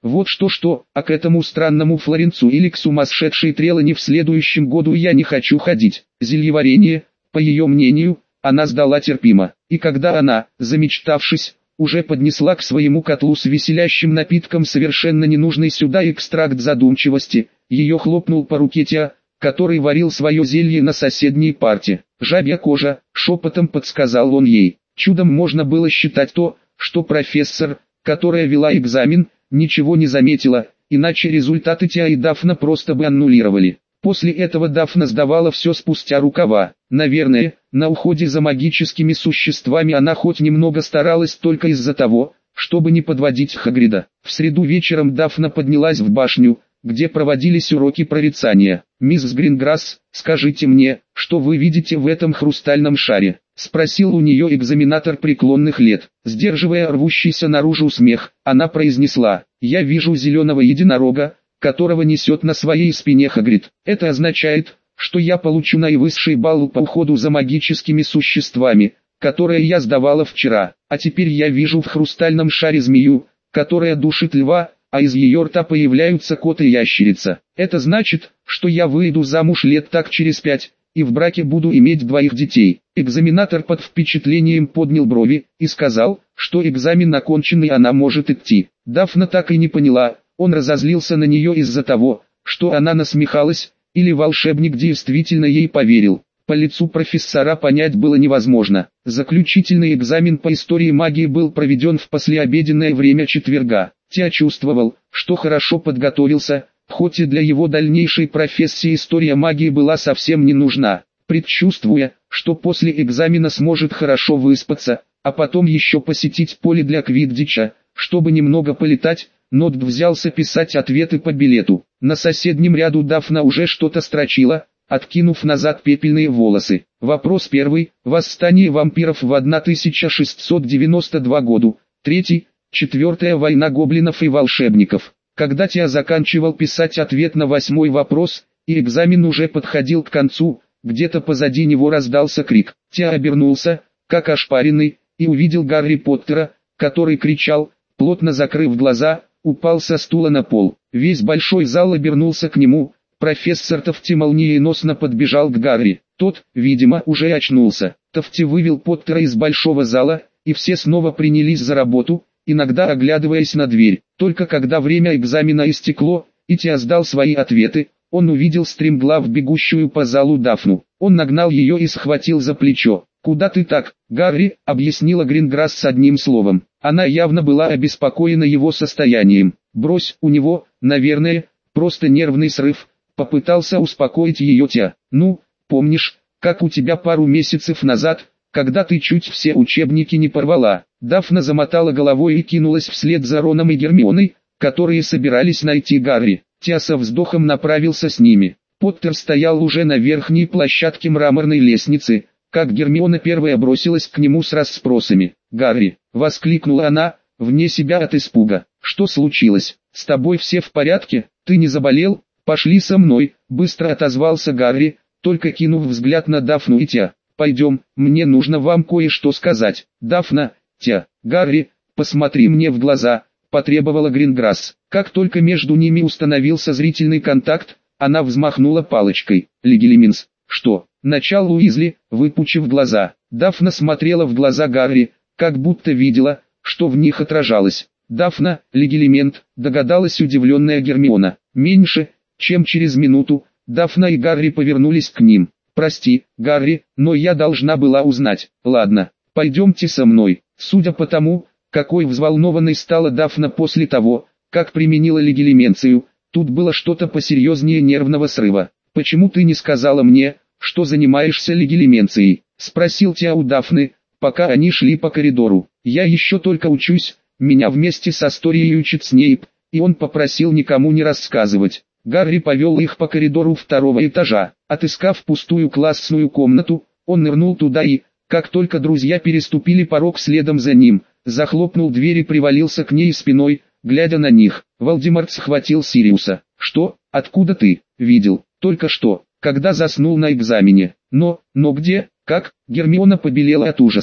Вот что-что, а к этому странному Флоренцу или к сумасшедшей Трелани в следующем году я не хочу ходить. Зельеварение, по ее мнению, она сдала терпимо. И когда она, замечтавшись, уже поднесла к своему котлу с веселящим напитком совершенно ненужный сюда экстракт задумчивости, ее хлопнул по руке Тиа, который варил свое зелье на соседней парте. «Жабья кожа», шепотом подсказал он ей. Чудом можно было считать то, что профессор, которая вела экзамен, ничего не заметила, иначе результаты Тиа и Дафна просто бы аннулировали. После этого Дафна сдавала все спустя рукава. Наверное, на уходе за магическими существами она хоть немного старалась только из-за того, чтобы не подводить Хагрида. В среду вечером Дафна поднялась в башню, где проводились уроки прорицания. «Мисс Гринграсс, скажите мне, что вы видите в этом хрустальном шаре?» — спросил у нее экзаменатор преклонных лет. Сдерживая рвущийся наружу смех, она произнесла: «Я вижу зеленого единорога, которого несет на своей спине Хагрид. Это означает, что я получу наивысший балл по уходу за магическими существами, которое я сдавала вчера. А теперь я вижу в хрустальном шаре змею, которая душит льва, а из ее рта появляются кот и ящерица. Это значит, что я выйду замуж лет так через пять, и в браке буду иметь двоих детей». Экзаменатор под впечатлением поднял брови и сказал, что экзамен окончен и она может идти. Дафна так и не поняла, он разозлился на нее из-за того, что она насмехалась, или волшебник действительно ей поверил. По лицу профессора понять было невозможно. Заключительный экзамен по истории магии был проведен в послеобеденное время четверга. Тиа чувствовал, что хорошо подготовился, хоть и для его дальнейшей профессии история магии была совсем не нужна. Предчувствуя, что после экзамена сможет хорошо выспаться, а потом еще посетить поле для квиддича, чтобы немного полетать, Нод взялся писать ответы по билету. На соседнем ряду Дафна уже что-то строчила, откинув назад пепельные волосы. Вопрос первый. Восстание вампиров в тысяча шестьсот девяносто втором году. Третий. Четвертая война гоблинов и волшебников. Когда Тиа заканчивал писать ответ на восьмой вопрос, и экзамен уже подходил к концу, где-то позади него раздался крик. Тиа обернулся, как ошпаренный, и увидел Гарри Поттера, который кричал, плотно закрыв глаза, упал со стула на пол. Весь большой зал обернулся к нему. Профессор Тофти молниеносно подбежал к Гарри. Тот, видимо, уже очнулся. Тофти вывел Поттера из большого зала, и все снова принялись за работу, иногда оглядываясь на дверь. Только когда время экзамена истекло, и Тиа сдал свои ответы, он увидел стремглав бегущую по залу Дафну. Он нагнал ее и схватил за плечо. «Куда ты так, Гарри?» — объяснила Гринграсс с одним словом. Она явно была обеспокоена его состоянием. «Брось, у него, наверное, просто нервный срыв», — попытался успокоить ее Тиа. «Ну, помнишь, как у тебя пару месяцев назад, когда ты чуть все учебники не порвала?» Дафна замотала головой и кинулась вслед за Роном и Гермионой, которые собирались найти Гарри. Тиа со вздохом направился с ними. Поттер стоял уже на верхней площадке мраморной лестницы, как Гермиона первая бросилась к нему с расспросами. «Гарри!» — воскликнула она, вне себя от испуга. «Что случилось? С тобой все в порядке? Ты не заболел? Пошли со мной!» — быстро отозвался Гарри, только кинув взгляд на Дафну и Тиа. «Пойдем, мне нужно вам кое-что сказать». «Дафна, Тиа, Гарри, посмотри мне в глаза», — потребовала Гринграсс. Как только между ними установился зрительный контакт, она взмахнула палочкой. «Легилиминс, что?» Начал Уизли, выпучив глаза. Дафна смотрела в глаза Гарри, как будто видела, что в них отражалось. «Дафна, легилимент», догадалась удивленная Гермиона. Меньше, чем через минуту, Дафна и Гарри повернулись к ним. «Прости, Гарри, но я должна была узнать». «Ладно, пойдемте со мной». Судя по тому, какой взволнованной стала Дафна после того, как применила легилименцию, тут было что-то посерьезнее нервного срыва. «Почему ты не сказала мне, что занимаешься легилименцией?» — спросил Тиа у Дафны, пока они шли по коридору. «Я еще только учусь, меня вместе с Асторией учит Снейп, и он попросил никому не рассказывать». Гарри повел их по коридору второго этажа. Отыскав пустую классную комнату, он нырнул туда и, как только друзья переступили порог следом за ним, захлопнул дверь и привалился к ней спиной, глядя на них. Волдеморт схватил Сириуса. «Что? Откуда ты?» «Видел, только что, когда заснул на экзамене». «Но, но где? Как?» Гермиона побелела от ужаса.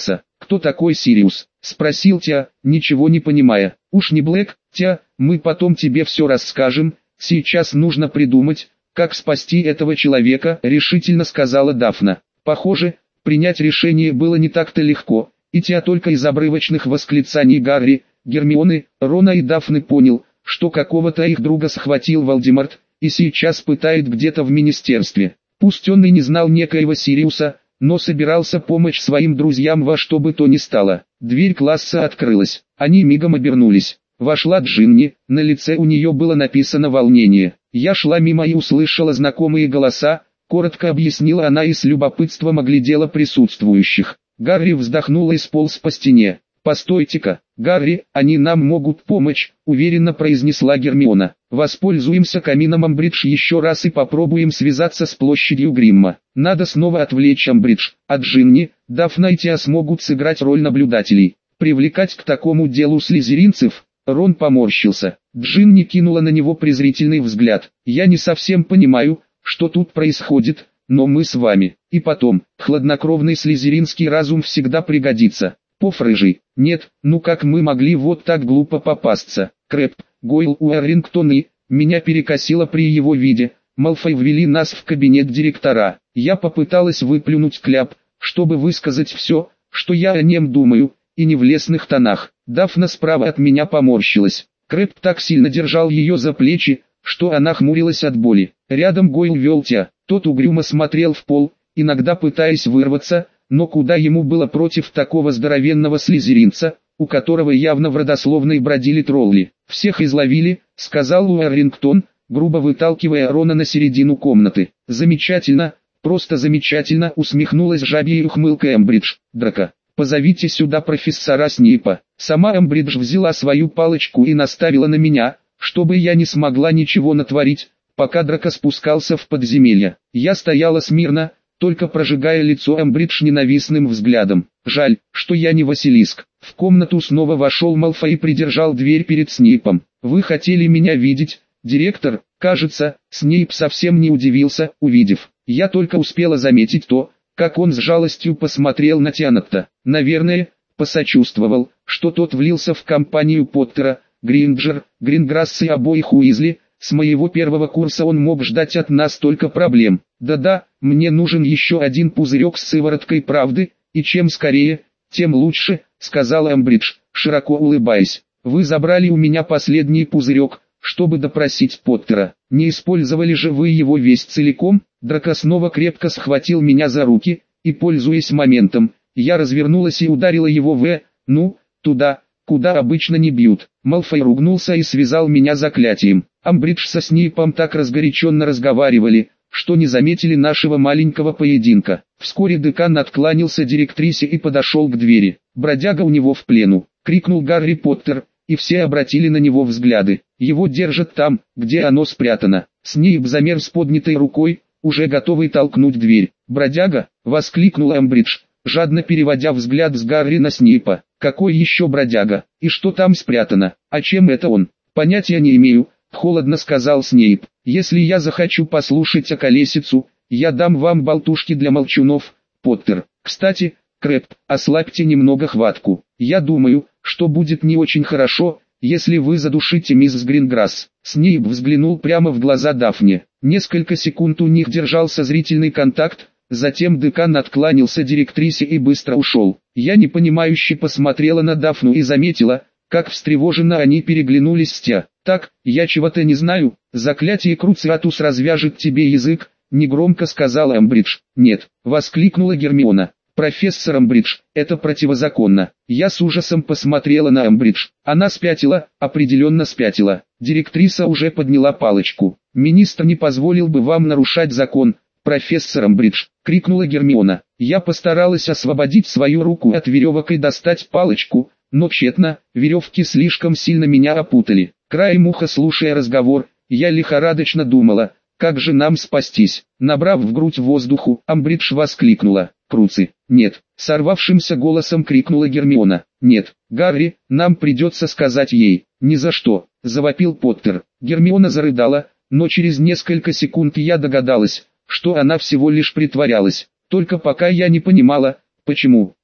кто такой Сириус?» — спросил Тя, ничего не понимая. «Уж не Блэк, Тя, мы потом тебе все расскажем, сейчас нужно придумать, как спасти этого человека», — решительно сказала Дафна. Похоже, принять решение было не так-то легко, и Тя только из обрывочных восклицаний Гарри, Гермионы, Рона и Дафны понял, что какого-то их друга схватил Волдеморт, и сейчас пытает где-то в министерстве. Пусть он и не знал некоего Сириуса, но собирался помочь своим друзьям во что бы то ни стало. Дверь класса открылась, они мигом обернулись. Вошла Джинни, на лице у нее было написано волнение. «Я шла мимо и услышала знакомые голоса», — коротко объяснила она и с любопытством оглядела присутствующих. Гарри вздохнул и сполз по стене. «Постойте-ка, Гарри, они нам могут помочь», — уверенно произнесла Гермиона. «Воспользуемся камином Амбридж еще раз и попробуем связаться с площадью Гримма. Надо снова отвлечь Амбридж, а Джинни, Дафна и Тиа смогут сыграть роль наблюдателей. Привлекать к такому делу слизеринцев». Рон поморщился. Джинни кинула на него презрительный взгляд. «Я не совсем понимаю, что тут происходит, но мы с вами. И потом, хладнокровный слизеринский разум всегда пригодится. Поф рыжий. Нет, ну как мы могли вот так глупо попасться?» Крэб, Гойл Уоррингтон и... Меня перекосило при его виде. Малфой ввели нас в кабинет директора. Я попыталась выплюнуть кляп, чтобы высказать все, что я о нем думаю, и не в лестных тонах. Дафна справа от меня поморщилась. Крэб так сильно держал ее за плечи, что она хмурилась от боли. Рядом Гойл вел Тя. Тот угрюмо смотрел в пол, иногда пытаясь вырваться, но куда ему было против такого здоровенного слизеринца, у которого явно в родословной бродили тролли. «Всех изловили», — сказал Уоррингтон, грубо выталкивая Рона на середину комнаты. «Замечательно, просто замечательно», — усмехнулась жабьей ухмылкой Амбридж. «Драко, позовите сюда профессора Снейпа». Сама Амбридж взяла свою палочку и наставила на меня, чтобы я не смогла ничего натворить, пока Драко спускался в подземелье. Я стояла смирно, только прожигая лицо Амбридж ненавистным взглядом. Жаль, что я не Василиск. В комнату снова вошел Малфой и придержал дверь перед Снейпом. «Вы хотели меня видеть, директор?» Кажется, Снейп совсем не удивился, увидев. Я только успела заметить то, как он с жалостью посмотрел на Тианатта. Наверное, посочувствовал, что тот влился в компанию Поттера, Гринджер, Гринграсс и обоих Уизли. С моего первого курса он мог ждать от нас только проблем. Да-да, мне нужен еще один пузырек с сывороткой правды, и чем скорее, тем лучше, сказала Амбридж, широко улыбаясь. Вы забрали у меня последний пузырек, чтобы допросить Поттера. Не использовали же вы его весь целиком? Драко снова крепко схватил меня за руки, и, пользуясь моментом, я развернулась и ударила его в, ну, туда, куда обычно не бьют. Малфой ругнулся и связал меня заклятием. Амбридж со Снейпом так разгоряченно разговаривали, что не заметили нашего маленького поединка. Вскоре декан откланялся директрисе и подошел к двери. «Бродяга у него в плену!» — крикнул Гарри Поттер, и все обратили на него взгляды. «Его держат там, где оно спрятано». Снейп замер с поднятой рукой, уже готовый толкнуть дверь. «Бродяга!» — воскликнула Амбридж, жадно переводя взгляд с Гарри на Снейпа. «Какой еще бродяга? И что там спрятано? А чем это он?» «Понятия не имею», — холодно сказал Снейп. «Если я захочу послушать околесицу, я дам вам болтушки для молчунов, Поттер. Кстати, Крэб, ослабьте немного хватку. Я думаю, что будет не очень хорошо, если вы задушите мисс Гринграсс». Снейп взглянул прямо в глаза Дафне. Несколько секунд у них держался зрительный контакт, затем декан откланялся директрисе и быстро ушел. Я непонимающе посмотрела на Дафну и заметила, как встревоженно они переглянулись с Тя. «Так, я чего-то не знаю, заклятие Круциатус развяжет тебе язык», — негромко сказала Амбридж. «Нет», — воскликнула Гермиона. «Профессор Амбридж, это противозаконно». Я с ужасом посмотрела на Амбридж. Она спятила, определенно спятила. Директриса уже подняла палочку. «Министр не позволил бы вам нарушать закон, профессор Амбридж», — крикнула Гермиона. Я постаралась освободить свою руку от веревок и достать палочку, но тщетно, веревки слишком сильно меня опутали. Краем уха слушая разговор, я лихорадочно думала, как же нам спастись. Набрав в грудь воздуху, Амбридж воскликнула: «Круци!» «Нет!» — сорвавшимся голосом крикнула Гермиона. «Нет, Гарри, нам придется сказать ей». «Ни за что!» — завопил Поттер. Гермиона зарыдала, но через несколько секунд я догадалась, что она всего лишь притворялась. Только пока я не понимала, почему.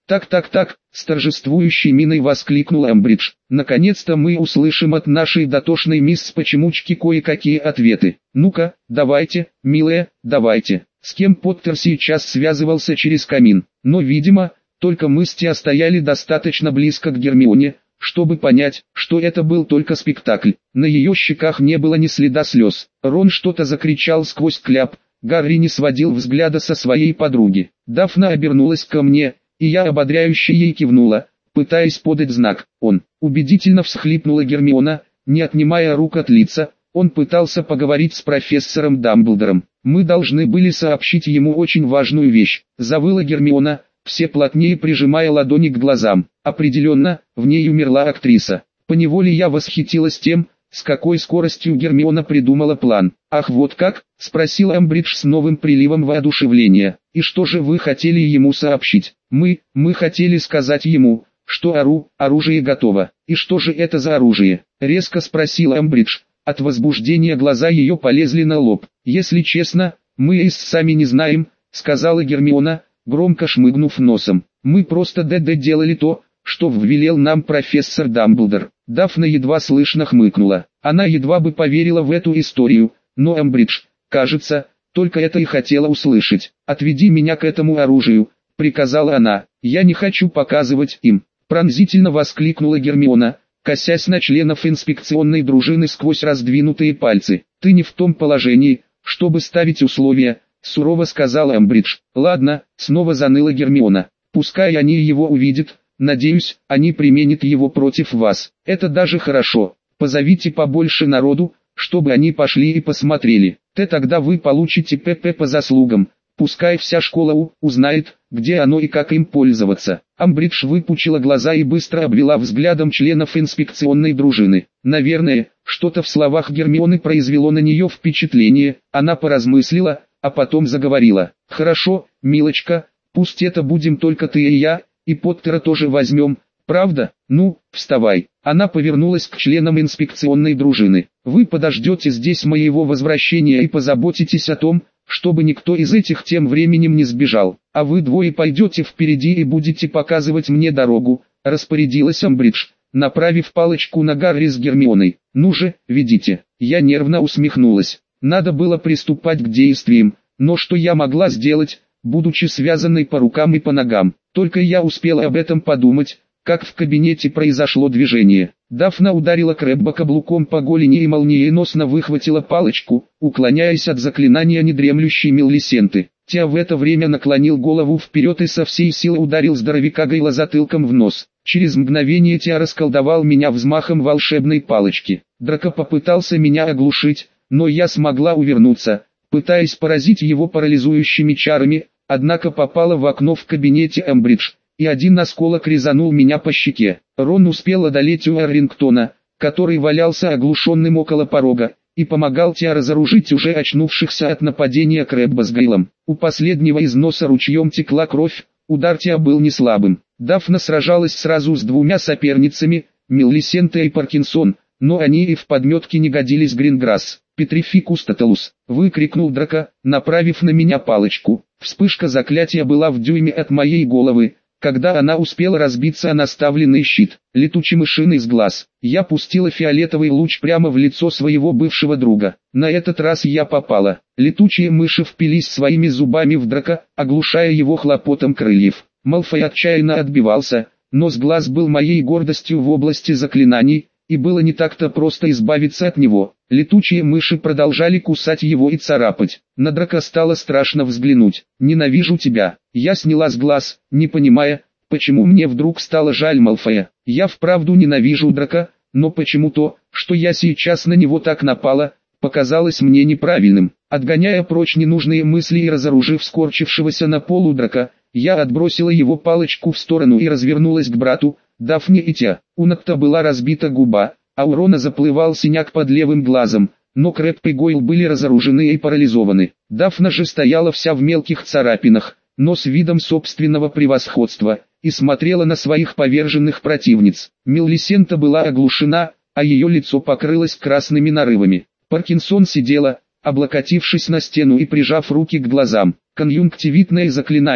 «Так-так-так», — с торжествующей миной воскликнул Эмбридж. «Наконец-то мы услышим от нашей дотошной мисс Почемучки кое-какие ответы. Ну-ка, давайте, милая, давайте». С кем Поттер сейчас связывался через камин, но, видимо, только мы с Тиа стояли достаточно близко к Гермионе, чтобы понять, что это был только спектакль. На ее щеках не было ни следа слез. Рон что-то закричал сквозь кляп, Гарри не сводил взгляда со своей подруги. Дафна обернулась ко мне, и я ободряюще ей кивнула, пытаясь подать знак. Он убедительно всхлипнула Гермиона, не отнимая рук от лица. Он пытался поговорить с профессором Дамблдором. Мы должны были сообщить ему очень важную вещь. Завыла Гермиона, все плотнее прижимая ладони к глазам. Определенно, в ней умерла актриса. Поневоле я восхитилась тем, с какой скоростью Гермиона придумала план. «Ах, вот как?» — спросил Эмбридж с новым приливом воодушевления. «И что же вы хотели ему сообщить?» «Мы, мы хотели сказать ему, что ору, оружие готово». «И что же это за оружие?» — резко спросил Эмбридж. От возбуждения глаза ее полезли на лоб. «Если честно, мы и сами не знаем», — сказала Гермиона, громко шмыгнув носом. «Мы просто д-д делали то, что ввелел нам профессор Дамблдор». Дафна едва слышно хмыкнула. Она едва бы поверила в эту историю, но Эмбридж, кажется, только это и хотела услышать. «Отведи меня к этому оружию», — приказала она. «Я не хочу показывать им», — пронзительно воскликнула Гермиона, косясь на членов инспекционной дружины сквозь раздвинутые пальцы. «Ты не в том положении, чтобы ставить условия», — сурово сказал Эмбридж. «Ладно», — снова заныла Гермиона. «Пускай они его увидят, надеюсь, они применят его против вас. Это даже хорошо. Позовите побольше народу, чтобы они пошли и посмотрели. Т тогда вы получите ПП по заслугам. Пускай вся школа У узнает, где оно и как им пользоваться». Амбридж выпучила глаза и быстро обвела взглядом членов инспекционной дружины. Наверное, что-то в словах Гермионы произвело на нее впечатление. Она поразмыслила, а потом заговорила. «Хорошо, милочка, пусть это будем только ты и я, и Поттера тоже возьмем, правда? Ну, вставай». Она повернулась к членам инспекционной дружины. «Вы подождете здесь моего возвращения и позаботитесь о том, чтобы никто из этих тем временем не сбежал. А вы двое пойдете впереди и будете показывать мне дорогу», — распорядилась Амбридж, направив палочку на Гарри с Гермионой. «Ну же, ведите». Я нервно усмехнулась. Надо было приступать к действиям, но что я могла сделать, будучи связанной по рукам и по ногам? Только я успела об этом подумать, как в кабинете произошло движение. Дафна ударила Крэбба каблуком по голени и молниеносно выхватила палочку, уклоняясь от заклинания недремлющей Мелисенты. Тиа в это время наклонил голову вперед и со всей силы ударил здоровяка Гайла затылком в нос. Через мгновение Тиа расколдовал меня взмахом волшебной палочки. Драко попытался меня оглушить, но я смогла увернуться, пытаясь поразить его парализующими чарами, однако попала в окно в кабинете Эмбридж, и один осколок резанул меня по щеке. Рон успел одолеть Уоррингтона, который валялся оглушенным около порога, и помогал Тиа разоружить уже очнувшихся от нападения Крэбба с Гайлом. У последнего из носа ручьем текла кровь, удар Тиа был не слабым. Дафна сражалась сразу с двумя соперницами, Мелисента и Паркинсон, но они и в подметке не годились. Гринграсс. «Петрификус тоталус!» — выкрикнул Драко, направив на меня палочку. Вспышка заклятия была в дюйме от моей головы, когда она успела разбиться о наставленный щит. Летучий мышиный с глаз. Я пустила фиолетовый луч прямо в лицо своего бывшего друга. На этот раз я попала. Летучие мыши впились своими зубами в Драко, оглушая его хлопотом крыльев. Малфой отчаянно отбивался, но с глаз был моей гордостью в области заклинаний, и было не так-то просто избавиться от него. Летучие мыши продолжали кусать его и царапать. На Драко стало страшно взглянуть. «Ненавижу тебя». Я сняла с глаз, не понимая, почему мне вдруг стало жаль Малфоя. Я вправду ненавижу Драко, но почему то, что я сейчас на него так напала, показалось мне неправильным. Отгоняя прочь ненужные мысли и разоружив скорчившегося на полу Драко, я отбросила его палочку в сторону и развернулась к брату, Дафне и Тиа. У Нокта была разбита губа, а у Рона заплывал синяк под левым глазом, но Крэбб и Гойл были разоружены и парализованы. Дафна же стояла вся в мелких царапинах, но с видом собственного превосходства, и смотрела на своих поверженных противниц. Мелисента была оглушена, а ее лицо покрылось красными нарывами. Паркинсон сидела, облокотившись на стену и прижав руки к глазам. «Конъюнктивитное заклинание»,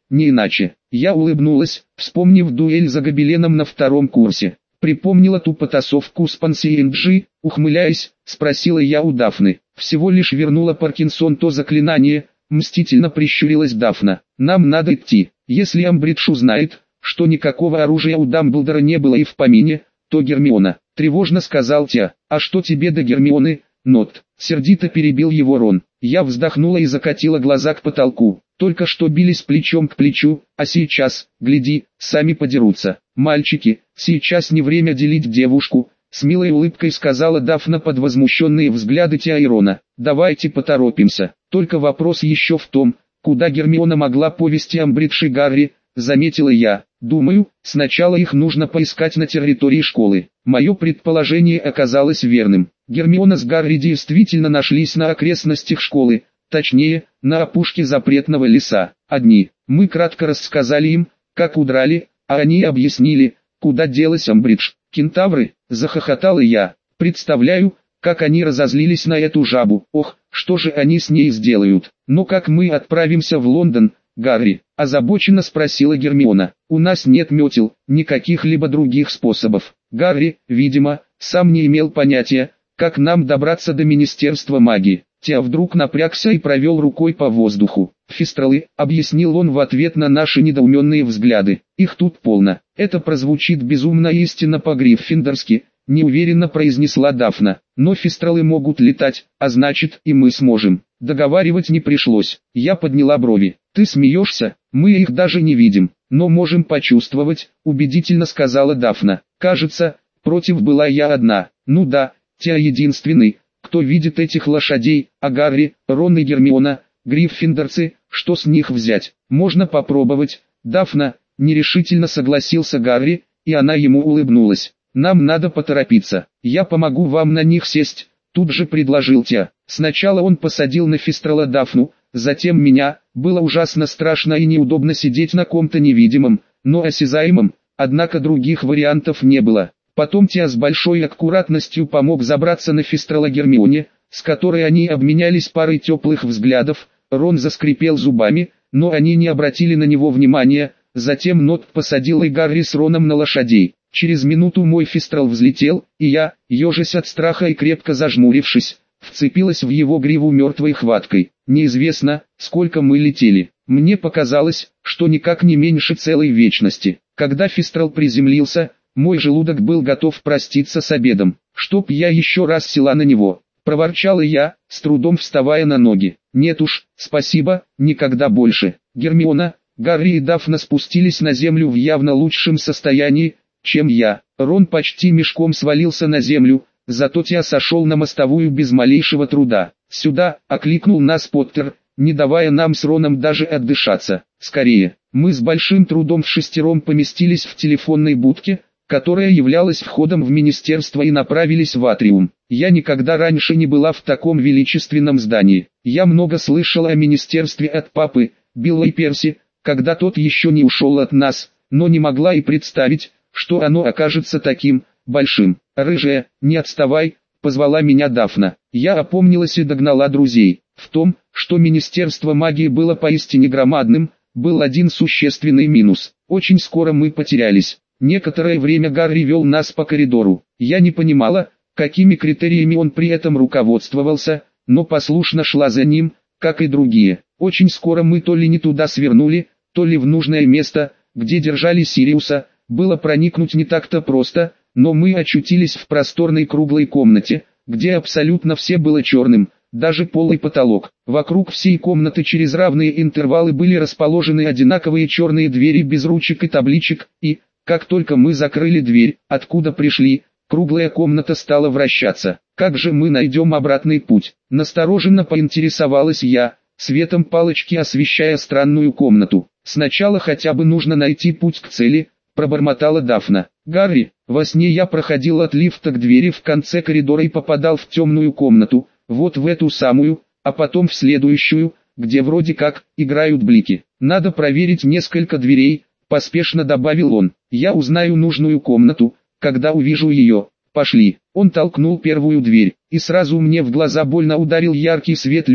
не иначе. Я улыбнулась, вспомнив дуэль за гобеленом на втором курсе. Припомнила ту потасовку с Пансиенджи, ухмыляясь, спросила я у Дафны. Всего лишь вернула Паркинсон то заклинание, мстительно прищурилась Дафна. Нам надо идти. Если Амбридж узнает, что никакого оружия у Дамблдора не было и в помине, то Гермиона. Тревожно сказал Тя. А что тебе до Гермионы, Нот? Сердито перебил его Рон. Я вздохнула и закатила глаза к потолку. Только что бились плечом к плечу, а сейчас, гляди, сами подерутся. Мальчики, сейчас не время делить девушку, с милой улыбкой сказала Дафна под возмущенные взгляды Тя и Рона. Давайте поторопимся. Только вопрос еще в том, куда Гермиона могла повести Амбридж и Гарри, заметила я. Думаю, сначала их нужно поискать на территории школы. Мое предположение оказалось верным. Гермиона с Гарри действительно нашлись на окрестностях школы, точнее, на опушке запретного леса. Одни. Мы кратко рассказали им, как удрали, а они объяснили, куда делась Амбридж. Кентавры, захохотала я. Представляю, как они разозлились на эту жабу. Ох, что же они с ней сделают? Но как мы отправимся в Лондон, Гарри? Озабоченно спросила Гермиона. У нас нет метел, никаких либо других способов. Гарри, видимо, сам не имел понятия, как нам добраться до Министерства магии. Тя вдруг напрягся и провел рукой по воздуху. Фистралы, объяснил он в ответ на наши недоуменные взгляды. Их тут полно. Это прозвучит безумно истинно по-гриффиндорски, неуверенно произнесла Дафна. Но фистралы могут летать, а значит и мы сможем. Договаривать не пришлось. Я подняла брови. Ты смеешься? Мы их даже не видим, но можем почувствовать, убедительно сказала Дафна. Кажется, против была я одна. Ну да, Тя единственный, кто видит этих лошадей, а Гарри, Рон и Гермиона, гриффиндорцы, что с них взять? Можно попробовать. Дафна, нерешительно согласился Гарри, и она ему улыбнулась. Нам надо поторопиться. Я помогу вам на них сесть, тут же предложил Тя. Сначала он посадил на фистрала Дафну, затем меня. Было ужасно страшно и неудобно сидеть на ком-то невидимом, но осязаемом, однако других вариантов не было. Потом Тя с большой аккуратностью помог забраться на фистрала Гермионе, с которой они обменялись парой теплых взглядов. Рон заскрипел зубами, но они не обратили на него внимания. Затем Нот посадил и Гарри с Роном на лошадей. Через минуту мой фистрал взлетел, и я, ежась от страха и крепко зажмурившись, вцепилась в его гриву мертвой хваткой. Неизвестно, сколько мы летели. Мне показалось, что никак не меньше целой вечности. Когда фистрал приземлился, мой желудок был готов проститься с обедом. Чтоб я еще раз села на него, проворчала я, с трудом вставая на ноги. Нет уж, спасибо, никогда больше. Гермиона, Гарри и Дафна спустились на землю в явно лучшем состоянии, чем я. Рон почти мешком свалился на землю, зато Тя сошел на мостовую без малейшего труда. «Сюда!» — окликнул нас Поттер, не давая нам с Роном даже отдышаться. «Скорее!» Мы с большим трудом в шестером поместились в телефонной будке, которая являлась входом в министерство, и направились в атриум. Я никогда раньше не была в таком величественном здании. Я много слышала о министерстве от папы, Билла и Перси, когда тот еще не ушел от нас, но не могла и представить, что оно окажется таким большим. «Рыжая, не отставай», — позвала меня Дафна. Я опомнилась и догнала друзей. В том, что Министерство магии было поистине громадным, был один существенный минус. Очень скоро мы потерялись. Некоторое время Гарри вел нас по коридору. Я не понимала, какими критериями он при этом руководствовался, но послушно шла за ним, как и другие. Очень скоро мы то ли не туда свернули, то ли в нужное место, где держали Сириуса. Было проникнуть не так-то просто, но мы очутились в просторной круглой комнате, где абсолютно все было черным, даже пол и потолок. Вокруг всей комнаты через равные интервалы были расположены одинаковые черные двери без ручек и табличек, и, как только мы закрыли дверь, откуда пришли, круглая комната стала вращаться. Как же мы найдем обратный путь? Настороженно поинтересовалась я, светом палочки освещая странную комнату. Сначала хотя бы нужно найти путь к цели, пробормотала Дафна. Гарри, во сне я проходил от лифта к двери в конце коридора и попадал в темную комнату, вот в эту самую, а потом в следующую, где вроде как играют блики. Надо проверить несколько дверей, поспешно добавил он. Я узнаю нужную комнату, когда увижу ее. Пошли. Он толкнул первую дверь, и сразу мне в глаза больно ударил яркий свет люстр.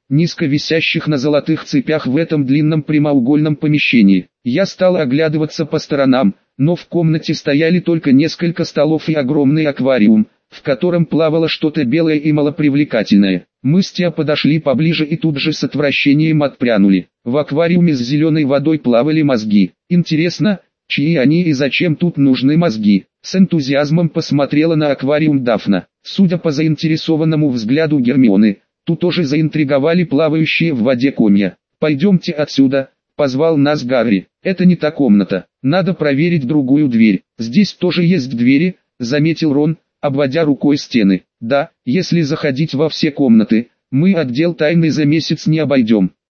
низко висящих на золотых цепях в этом длинном прямоугольном помещении. Я стал оглядываться по сторонам, но в комнате стояли только несколько столов и огромный аквариум, в котором плавало что-то белое и малопривлекательное. Мы с Тео подошли поближе и тут же с отвращением отпрянули. В аквариуме с зеленой водой плавали мозги. Интересно, чьи они и зачем тут нужны мозги? С энтузиазмом посмотрела на аквариум Дафна. Судя по заинтересованному взгляду Гермионы, тут тоже заинтриговали плавающие в воде комья. «Пойдемте отсюда», — позвал нас Гарри. «Это не та комната. Надо проверить другую дверь». «Здесь тоже есть двери», — заметил Рон, обводя рукой стены. «Да, если заходить во все комнаты, мы отдел тайны за месяц не обойдем».